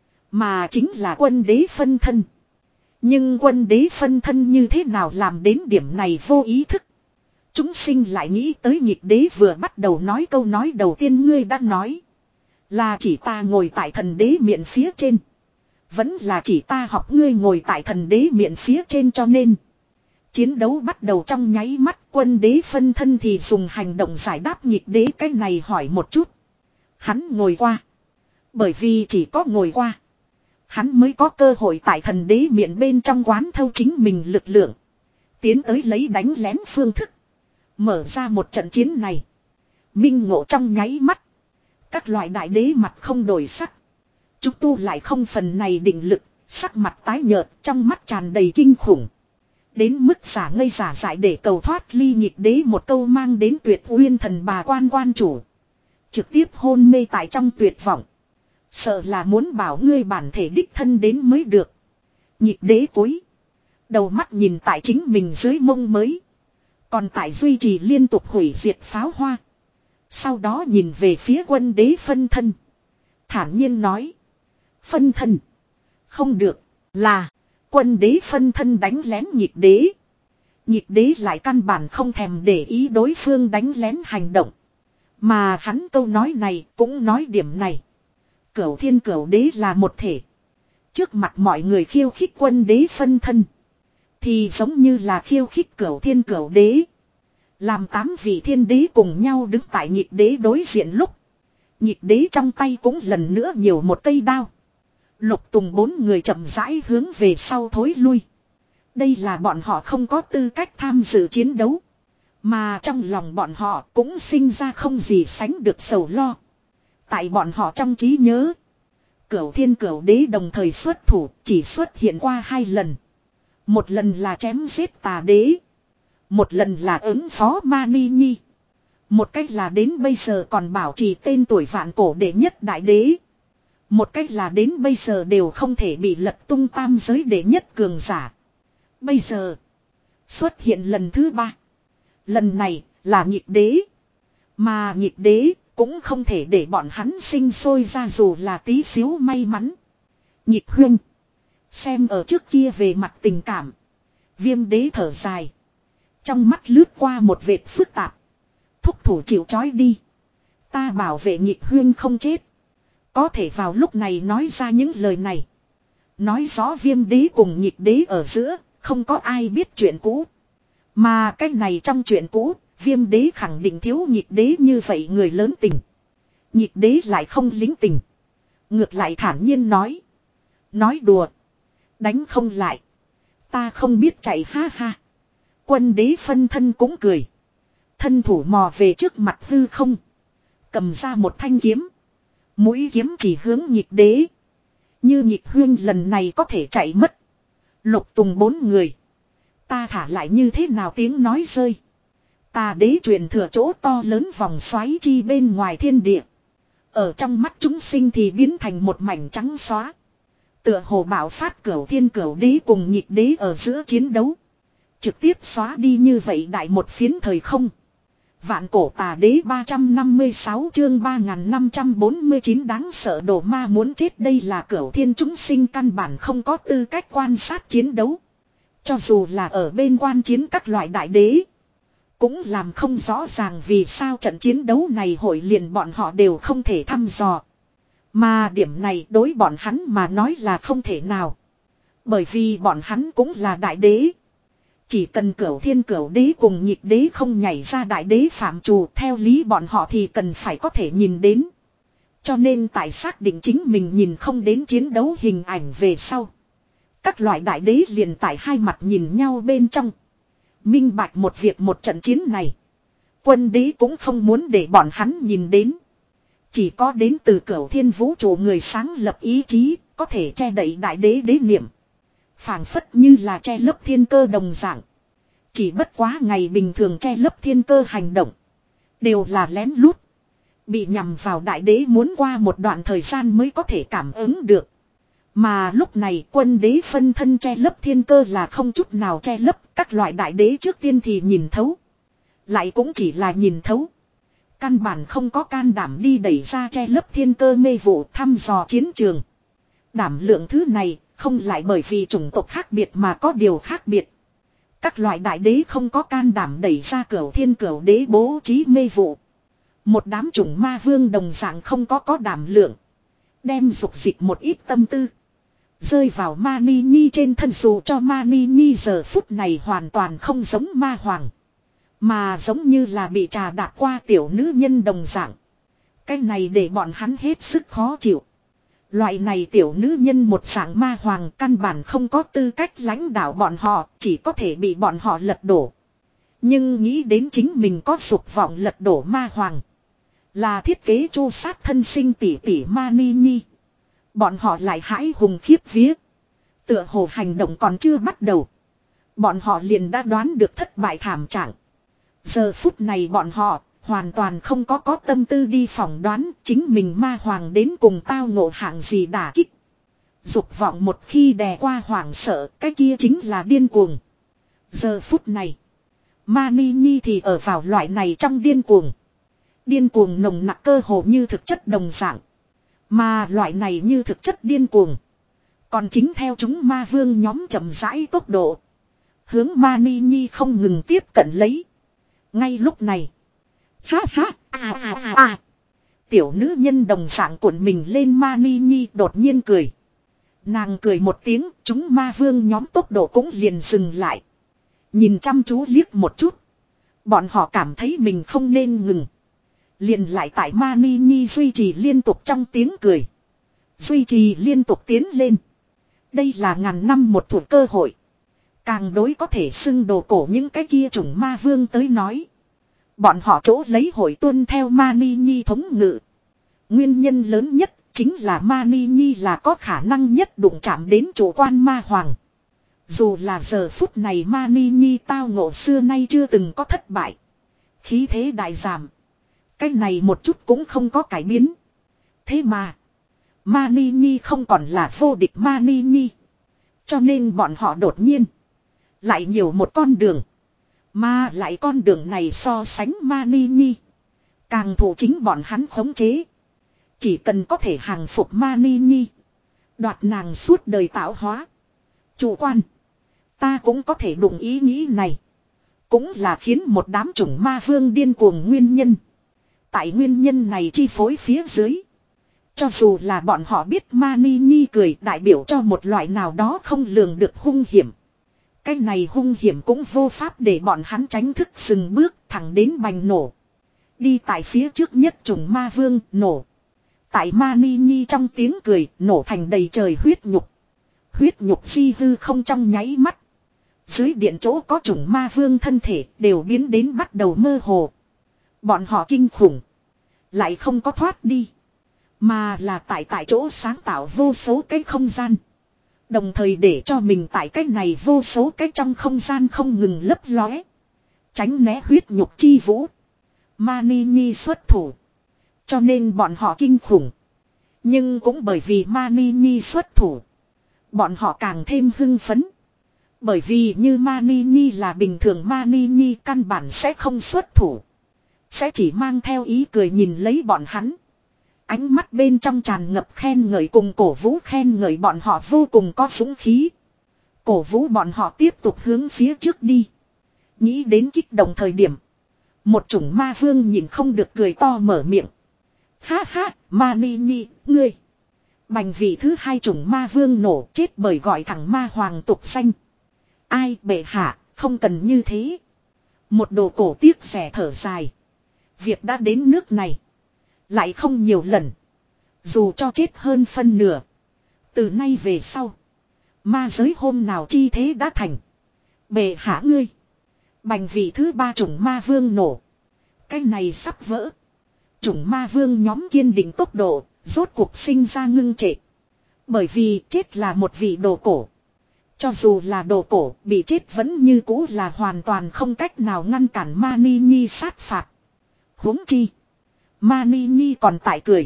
mà chính là quân đế phân thân. Nhưng quân đế phân thân như thế nào làm đến điểm này vô ý thức. Chúng sinh lại nghĩ tới nhịp đế vừa bắt đầu nói câu nói đầu tiên ngươi đã nói. Là chỉ ta ngồi tại thần đế miệng phía trên. Vẫn là chỉ ta học ngươi ngồi tại thần đế miệng phía trên, cho nên. Chiến đấu bắt đầu trong nháy mắt, quân đế phân thân thì dùng hành động giải đáp nhịp đế cái này hỏi một chút. Hắn ngồi qua. Bởi vì chỉ có ngồi qua, hắn mới có cơ hội tại thần đế miệng bên trong quán thâu chính mình lực lượng. Tiến tới lấy đánh lén phương thức. Mở ra một trận chiến này. Minh ngộ trong nháy mắt. Các loại đại đế mặt không đổi sắc. Chúng tu lại không phần này định lực. Sắc mặt tái nhợt, trong mắt tràn đầy kinh khủng. Đến mức giả ngây giả dại để cầu thoát ly nhịp đế một câu mang đến tuyệt uyên thần bà quan quan chủ. Trực tiếp hôn mê tại trong tuyệt vọng. Sợ là muốn bảo ngươi bản thể đích thân đến mới được. Nhịp đế cúi đầu mắt nhìn tại chính mình dưới mông mới. Còn tại duy trì liên tục hủy diệt pháo hoa. Sau đó nhìn về phía quân đế phân thân. Thản nhiên nói. Phân thân. Không được. Là. Quân đế phân thân đánh lén nhịp đế. Nhịp đế lại căn bản không thèm để ý đối phương đánh lén hành động. Mà hắn câu nói này cũng nói điểm này. Cửu thiên cửu đế là một thể. Trước mặt mọi người khiêu khích quân đế phân thân. Thì giống như là khiêu khích cửu thiên cửu đế. Làm tám vị thiên đế cùng nhau đứng tại nhịp đế đối diện lúc. Nhịp đế trong tay cũng lần nữa nhiều một cây đao. Lục Tùng bốn người chậm rãi hướng về sau thối lui. Đây là bọn họ không có tư cách tham dự chiến đấu. Mà trong lòng bọn họ cũng sinh ra không gì sánh được sầu lo. Tại bọn họ trong trí nhớ, Cửu thiên cửu đế đồng thời xuất thủ chỉ xuất hiện qua hai lần. Một lần là chém giết tà đế. Một lần là ứng phó Ma Ni Nhi. Một cách là đến bây giờ còn bảo trì tên tuổi vạn cổ đệ nhất đại đế. Một cách là đến bây giờ đều không thể bị lật tung tam giới đệ nhất cường giả. Bây giờ xuất hiện lần thứ ba. Lần này là nhịp đế. Mà nhịp đế cũng không thể để bọn hắn sinh sôi ra dù là tí xíu may mắn. Nhịp huynh. Xem ở trước kia về mặt tình cảm. Viêm đế thở dài. Trong mắt lướt qua một vệt phức tạp. Thúc thủ chịu trói đi. Ta bảo vệ nhịp huyên không chết. Có thể vào lúc này nói ra những lời này. Nói rõ viêm đế cùng nhịp đế ở giữa. Không có ai biết chuyện cũ. Mà cái này trong chuyện cũ. Viêm đế khẳng định thiếu nhịp đế như vậy người lớn tình. Nhịp đế lại không lính tình. Ngược lại thản nhiên nói. Nói đùa. Đánh không lại. Ta không biết chạy ha ha. Quân đế phân thân cũng cười. Thân thủ mò về trước mặt hư không. Cầm ra một thanh kiếm. Mũi kiếm chỉ hướng nhịp đế. Như nhịp huyên lần này có thể chạy mất. Lục Tùng bốn người. Ta thả lại như thế nào tiếng nói rơi. Tà đế truyền thừa chỗ to lớn vòng xoáy chi bên ngoài thiên địa. Ở trong mắt chúng sinh thì biến thành một mảnh trắng xóa. Tựa hồ bạo phát cửu thiên cửu đế cùng nhịp đế ở giữa chiến đấu. Trực tiếp xóa đi như vậy đại một phiến thời không. Vạn cổ tà đế ba trăm năm mươi sáu chương ba nghìn năm trăm bốn mươi chín đáng sợ đồ ma muốn chết, đây là cửu thiên chúng sinh căn bản không có tư cách quan sát chiến đấu. Cho dù là ở bên quan chiến các loại đại đế. Cũng làm không rõ ràng vì sao trận chiến đấu này hội liền bọn họ đều không thể thăm dò. Mà điểm này đối bọn hắn mà nói là không thể nào. Bởi vì bọn hắn cũng là đại đế. Chỉ cần cửu thiên cửu đế cùng nhịp đế không nhảy ra đại đế phạm trù, theo lý bọn họ thì cần phải có thể nhìn đến. Cho nên tại xác định chính mình nhìn không đến chiến đấu hình ảnh về sau. Các loại đại đế liền tại hai mặt nhìn nhau bên trong. Minh bạch một việc một trận chiến này. Quân đế cũng không muốn để bọn hắn nhìn đến. Chỉ có đến từ cửu thiên vũ trụ người sáng lập ý chí, có thể che đậy đại đế đế niệm. Phảng phất như là che lấp thiên cơ đồng dạng. Chỉ bất quá ngày bình thường che lấp thiên cơ hành động. Đều là lén lút. Bị nhằm vào đại đế muốn qua một đoạn thời gian mới có thể cảm ứng được. Mà lúc này quân đế phân thân che lấp thiên cơ là không chút nào che lấp. Các loại đại đế trước tiên thì nhìn thấu. Lại cũng chỉ là nhìn thấu. Căn bản không có can đảm đi đẩy ra che lấp thiên cơ mê vụ thăm dò chiến trường. Đảm lượng thứ này không lại bởi vì chủng tộc khác biệt mà có điều khác biệt. Các loại đại đế không có can đảm đẩy ra cửu thiên cửu đế bố trí mê vụ. Một đám chủng ma vương đồng dạng không có có đảm lượng. Đem dục dịch một ít tâm tư. Rơi vào Mani Nhi trên thân dù cho Mani Nhi giờ phút này hoàn toàn không giống ma hoàng. Mà giống như là bị trà đạp qua tiểu nữ nhân đồng dạng. Cái này để bọn hắn hết sức khó chịu. Loại này tiểu nữ nhân một dạng ma hoàng căn bản không có tư cách lãnh đạo bọn họ, chỉ có thể bị bọn họ lật đổ. Nhưng nghĩ đến chính mình có dục vọng lật đổ ma hoàng. Là thiết kế chu sát thân sinh tỷ tỷ Mani Nhi. Bọn họ lại hãi hùng khiếp vía. Tựa hồ hành động còn chưa bắt đầu. Bọn họ liền đã đoán được thất bại thảm trạng. Giờ phút này bọn họ hoàn toàn không có có tâm tư đi phỏng đoán chính mình ma hoàng đến cùng tao ngộ hạng gì đả kích. Dục vọng một khi đè qua hoảng sợ, cái kia chính là điên cuồng. Giờ phút này, Mani Nhi thì ở vào loại này trong điên cuồng. Điên cuồng nồng nặc cơ hồ như thực chất đồng dạng. Mà loại này như thực chất điên cuồng. Còn chính theo chúng ma vương nhóm chậm rãi tốc độ. Hướng Mani Nhi không ngừng tiếp cận lấy. Ngay lúc này. Ha ha, à à à à. Tiểu nữ nhân đồng dạng cuộn mình lên Mani Nhi đột nhiên cười. Nàng cười một tiếng, chúng ma vương nhóm tốc độ cũng liền dừng lại. Nhìn chăm chú liếc một chút. Bọn họ cảm thấy mình không nên ngừng. Liền lại tại Mani Nhi duy trì liên tục trong tiếng cười. Duy trì liên tục tiến lên. Đây là ngàn năm một thuộc cơ hội. Càng đối có thể xưng đồ cổ những cái kia chủng ma vương tới nói. Bọn họ chỗ lấy hội tuân theo Mani Nhi thống ngự. Nguyên nhân lớn nhất chính là Mani Nhi là có khả năng nhất đụng chạm đến chủ quan ma hoàng. Dù là giờ phút này Mani Nhi tao ngộ xưa nay chưa từng có thất bại. Khí thế đại giảm. Cái này một chút cũng không có cải biến. Thế mà. Mani Nhi không còn là vô địch Mani Nhi. Cho nên bọn họ đột nhiên. Lại nhiều một con đường. Mà lại con đường này so sánh Mani Nhi. Càng thủ chính bọn hắn khống chế. Chỉ cần có thể hàng phục Mani Nhi. Đoạt nàng suốt đời tạo hóa. Chủ quan. Ta cũng có thể đụng ý nghĩ này. Cũng là khiến một đám chủng ma vương điên cuồng nguyên nhân. Tại nguyên nhân này chi phối phía dưới. Cho dù là bọn họ biết Mani Nhi cười đại biểu cho một loại nào đó không lường được hung hiểm. Cái này hung hiểm cũng vô pháp để bọn hắn tránh thức dừng bước thẳng đến bành nổ. Đi tại phía trước nhất trùng ma vương nổ. Tại Mani Nhi trong tiếng cười nổ thành đầy trời huyết nhục. Huyết nhục phi hư không trong nháy mắt. Dưới điện chỗ có trùng ma vương thân thể đều biến đến bắt đầu mơ hồ. Bọn họ kinh khủng. Lại không có thoát đi. Mà là tại tại chỗ sáng tạo vô số cái không gian. Đồng thời để cho mình tại cái này vô số cái trong không gian không ngừng lấp lóe. Tránh né huyết nhục chi vũ. Mani Nhi xuất thủ. Cho nên bọn họ kinh khủng. Nhưng cũng bởi vì Mani Nhi xuất thủ. Bọn họ càng thêm hưng phấn. Bởi vì như Mani Nhi là bình thường Mani Nhi căn bản sẽ không xuất thủ. Sẽ chỉ mang theo ý cười nhìn lấy bọn hắn. Ánh mắt bên trong tràn ngập khen ngợi cùng cổ vũ khen ngợi bọn họ vô cùng có dũng khí. Cổ vũ bọn họ tiếp tục hướng phía trước đi. Nghĩ đến kích động thời điểm. Một chủng ma vương nhìn không được cười to mở miệng. Ha ha, Mani Nhi, ngươi. Bành vị thứ hai chủng ma vương nổ chết bởi gọi thẳng ma hoàng tục danh. Ai bệ hạ, không cần như thế. Một đồ cổ tiếc rẻ thở dài. Việc đã đến nước này. Lại không nhiều lần. Dù cho chết hơn phân nửa. Từ nay về sau. Ma giới hôm nào chi thế đã thành. Bệ hạ ngươi. Bành vị thứ ba chủng ma vương nổ. Cái này sắp vỡ. chủng ma vương nhóm kiên định tốc độ, rốt cuộc sinh ra ngưng trệ. Bởi vì chết là một vị đồ cổ. Cho dù là đồ cổ, bị chết vẫn như cũ là hoàn toàn không cách nào ngăn cản Mani Nhi sát phạt. Huống chi. Mani Nhi còn tại cười.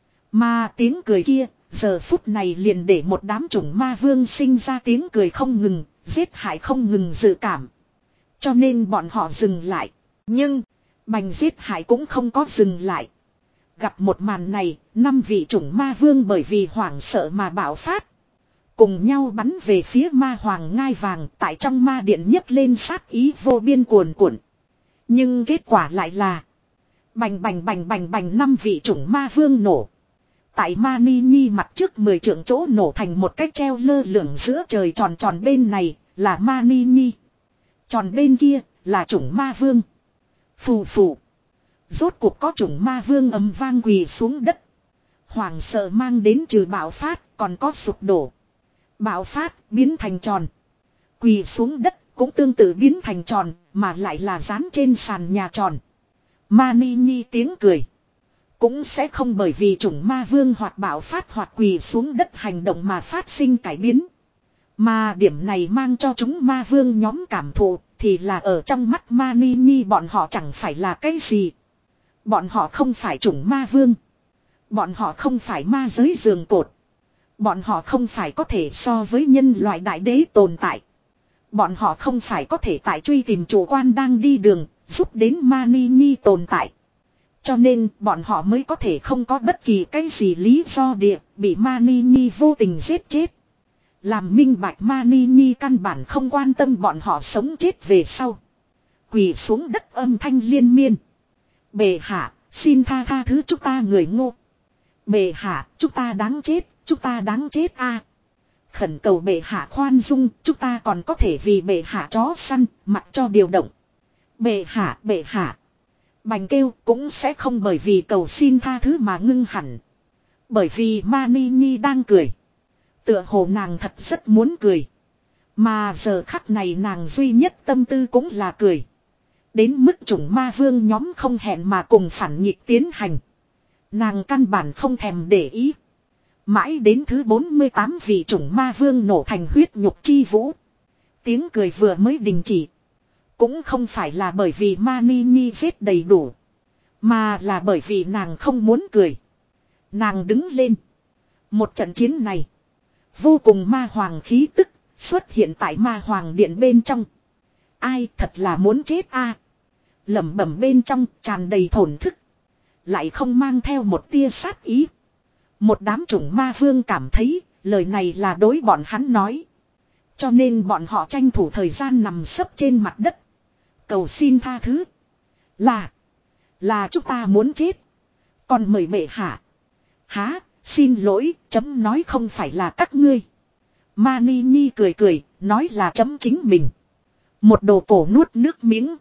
Mà tiếng cười kia, giờ phút này liền để một đám chủng ma vương sinh ra tiếng cười không ngừng, giết hại không ngừng dự cảm. Cho nên bọn họ dừng lại. Nhưng, bành giết hại cũng không có dừng lại. Gặp một màn này, năm vị chủng ma vương bởi vì hoảng sợ mà bạo phát. Cùng nhau bắn về phía ma hoàng ngai vàng, tại trong ma điện nhấc lên sát ý vô biên cuồn cuộn. Nhưng kết quả lại là bành bành bành bành bành năm vị chủng ma vương nổ. Tại Mani Nhi mặt trước mười trượng chỗ nổ thành một cái treo lơ lửng giữa trời tròn tròn, bên này là Mani Nhi. Tròn bên kia là chủng ma vương. Phù phù. Rốt cuộc có chủng ma vương ầm vang quỳ xuống đất. Hoàng sợ mang đến trừ bạo phát còn có sụp đổ. Bạo phát biến thành tròn. Quỳ xuống đất cũng tương tự biến thành tròn, mà lại là dán trên sàn nhà tròn. Mani Nhi tiếng cười. Cũng sẽ không bởi vì chủng ma vương hoặc bạo phát hoặc quỳ xuống đất hành động mà phát sinh cải biến. Mà điểm này mang cho chúng ma vương nhóm cảm thụ thì là ở trong mắt Mani Nhi bọn họ chẳng phải là cái gì. Bọn họ không phải chủng ma vương. Bọn họ không phải ma giới giường cột. Bọn họ không phải có thể so với nhân loại đại đế tồn tại. Bọn họ không phải có thể tại truy tìm chủ quan đang đi đường, giúp đến Mani Nhi tồn tại. Cho nên bọn họ mới có thể không có bất kỳ cái gì lý do địa bị Mani Nhi vô tình giết chết. Làm minh bạch Mani Nhi căn bản không quan tâm bọn họ sống chết về sau. Quỳ xuống đất âm thanh liên miên. Bệ hạ, xin tha tha thứ chúng ta người ngô. Bệ hạ, chúng ta đáng chết, chúng ta đáng chết a. Khẩn cầu bệ hạ khoan dung, chúng ta còn có thể vì bệ hạ chó săn, mặc cho điều động. Bệ hạ, bệ hạ. Bành kêu cũng sẽ không bởi vì cầu xin tha thứ mà ngưng hẳn. Bởi vì Mani Nhi đang cười. Tựa hồ nàng thật rất muốn cười. Mà giờ khắc này nàng duy nhất tâm tư cũng là cười. Đến mức chủng ma vương nhóm không hẹn mà cùng phản nghịch tiến hành. Nàng căn bản không thèm để ý. Mãi đến thứ bốn mươi tám vị chủng ma vương nổ thành huyết nhục chi vũ. Tiếng cười vừa mới đình chỉ. Cũng không phải là bởi vì Mani Nhi giết đầy đủ. Mà là bởi vì nàng không muốn cười. Nàng đứng lên. Một trận chiến này. Vô cùng ma hoàng khí tức xuất hiện tại ma hoàng điện bên trong. Ai thật là muốn chết a. À. Lẩm bẩm bên trong tràn đầy thổn thức. Lại không mang theo một tia sát ý. Một đám chủng ma vương cảm thấy lời này là đối bọn hắn nói. Cho nên bọn họ tranh thủ thời gian nằm sấp trên mặt đất. Cầu xin tha thứ. Là. Là chúng ta muốn chết. Còn mời bệ hạ. Há, xin lỗi, chấm nói không phải là các ngươi. Mani Nhi cười cười, nói là chấm chính mình. Một đồ cổ nuốt nước miếng.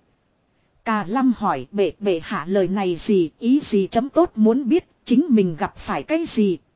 Cà Lâm hỏi bệ bệ hạ lời này gì, ý gì chấm tốt muốn biết, chính mình gặp phải cái gì.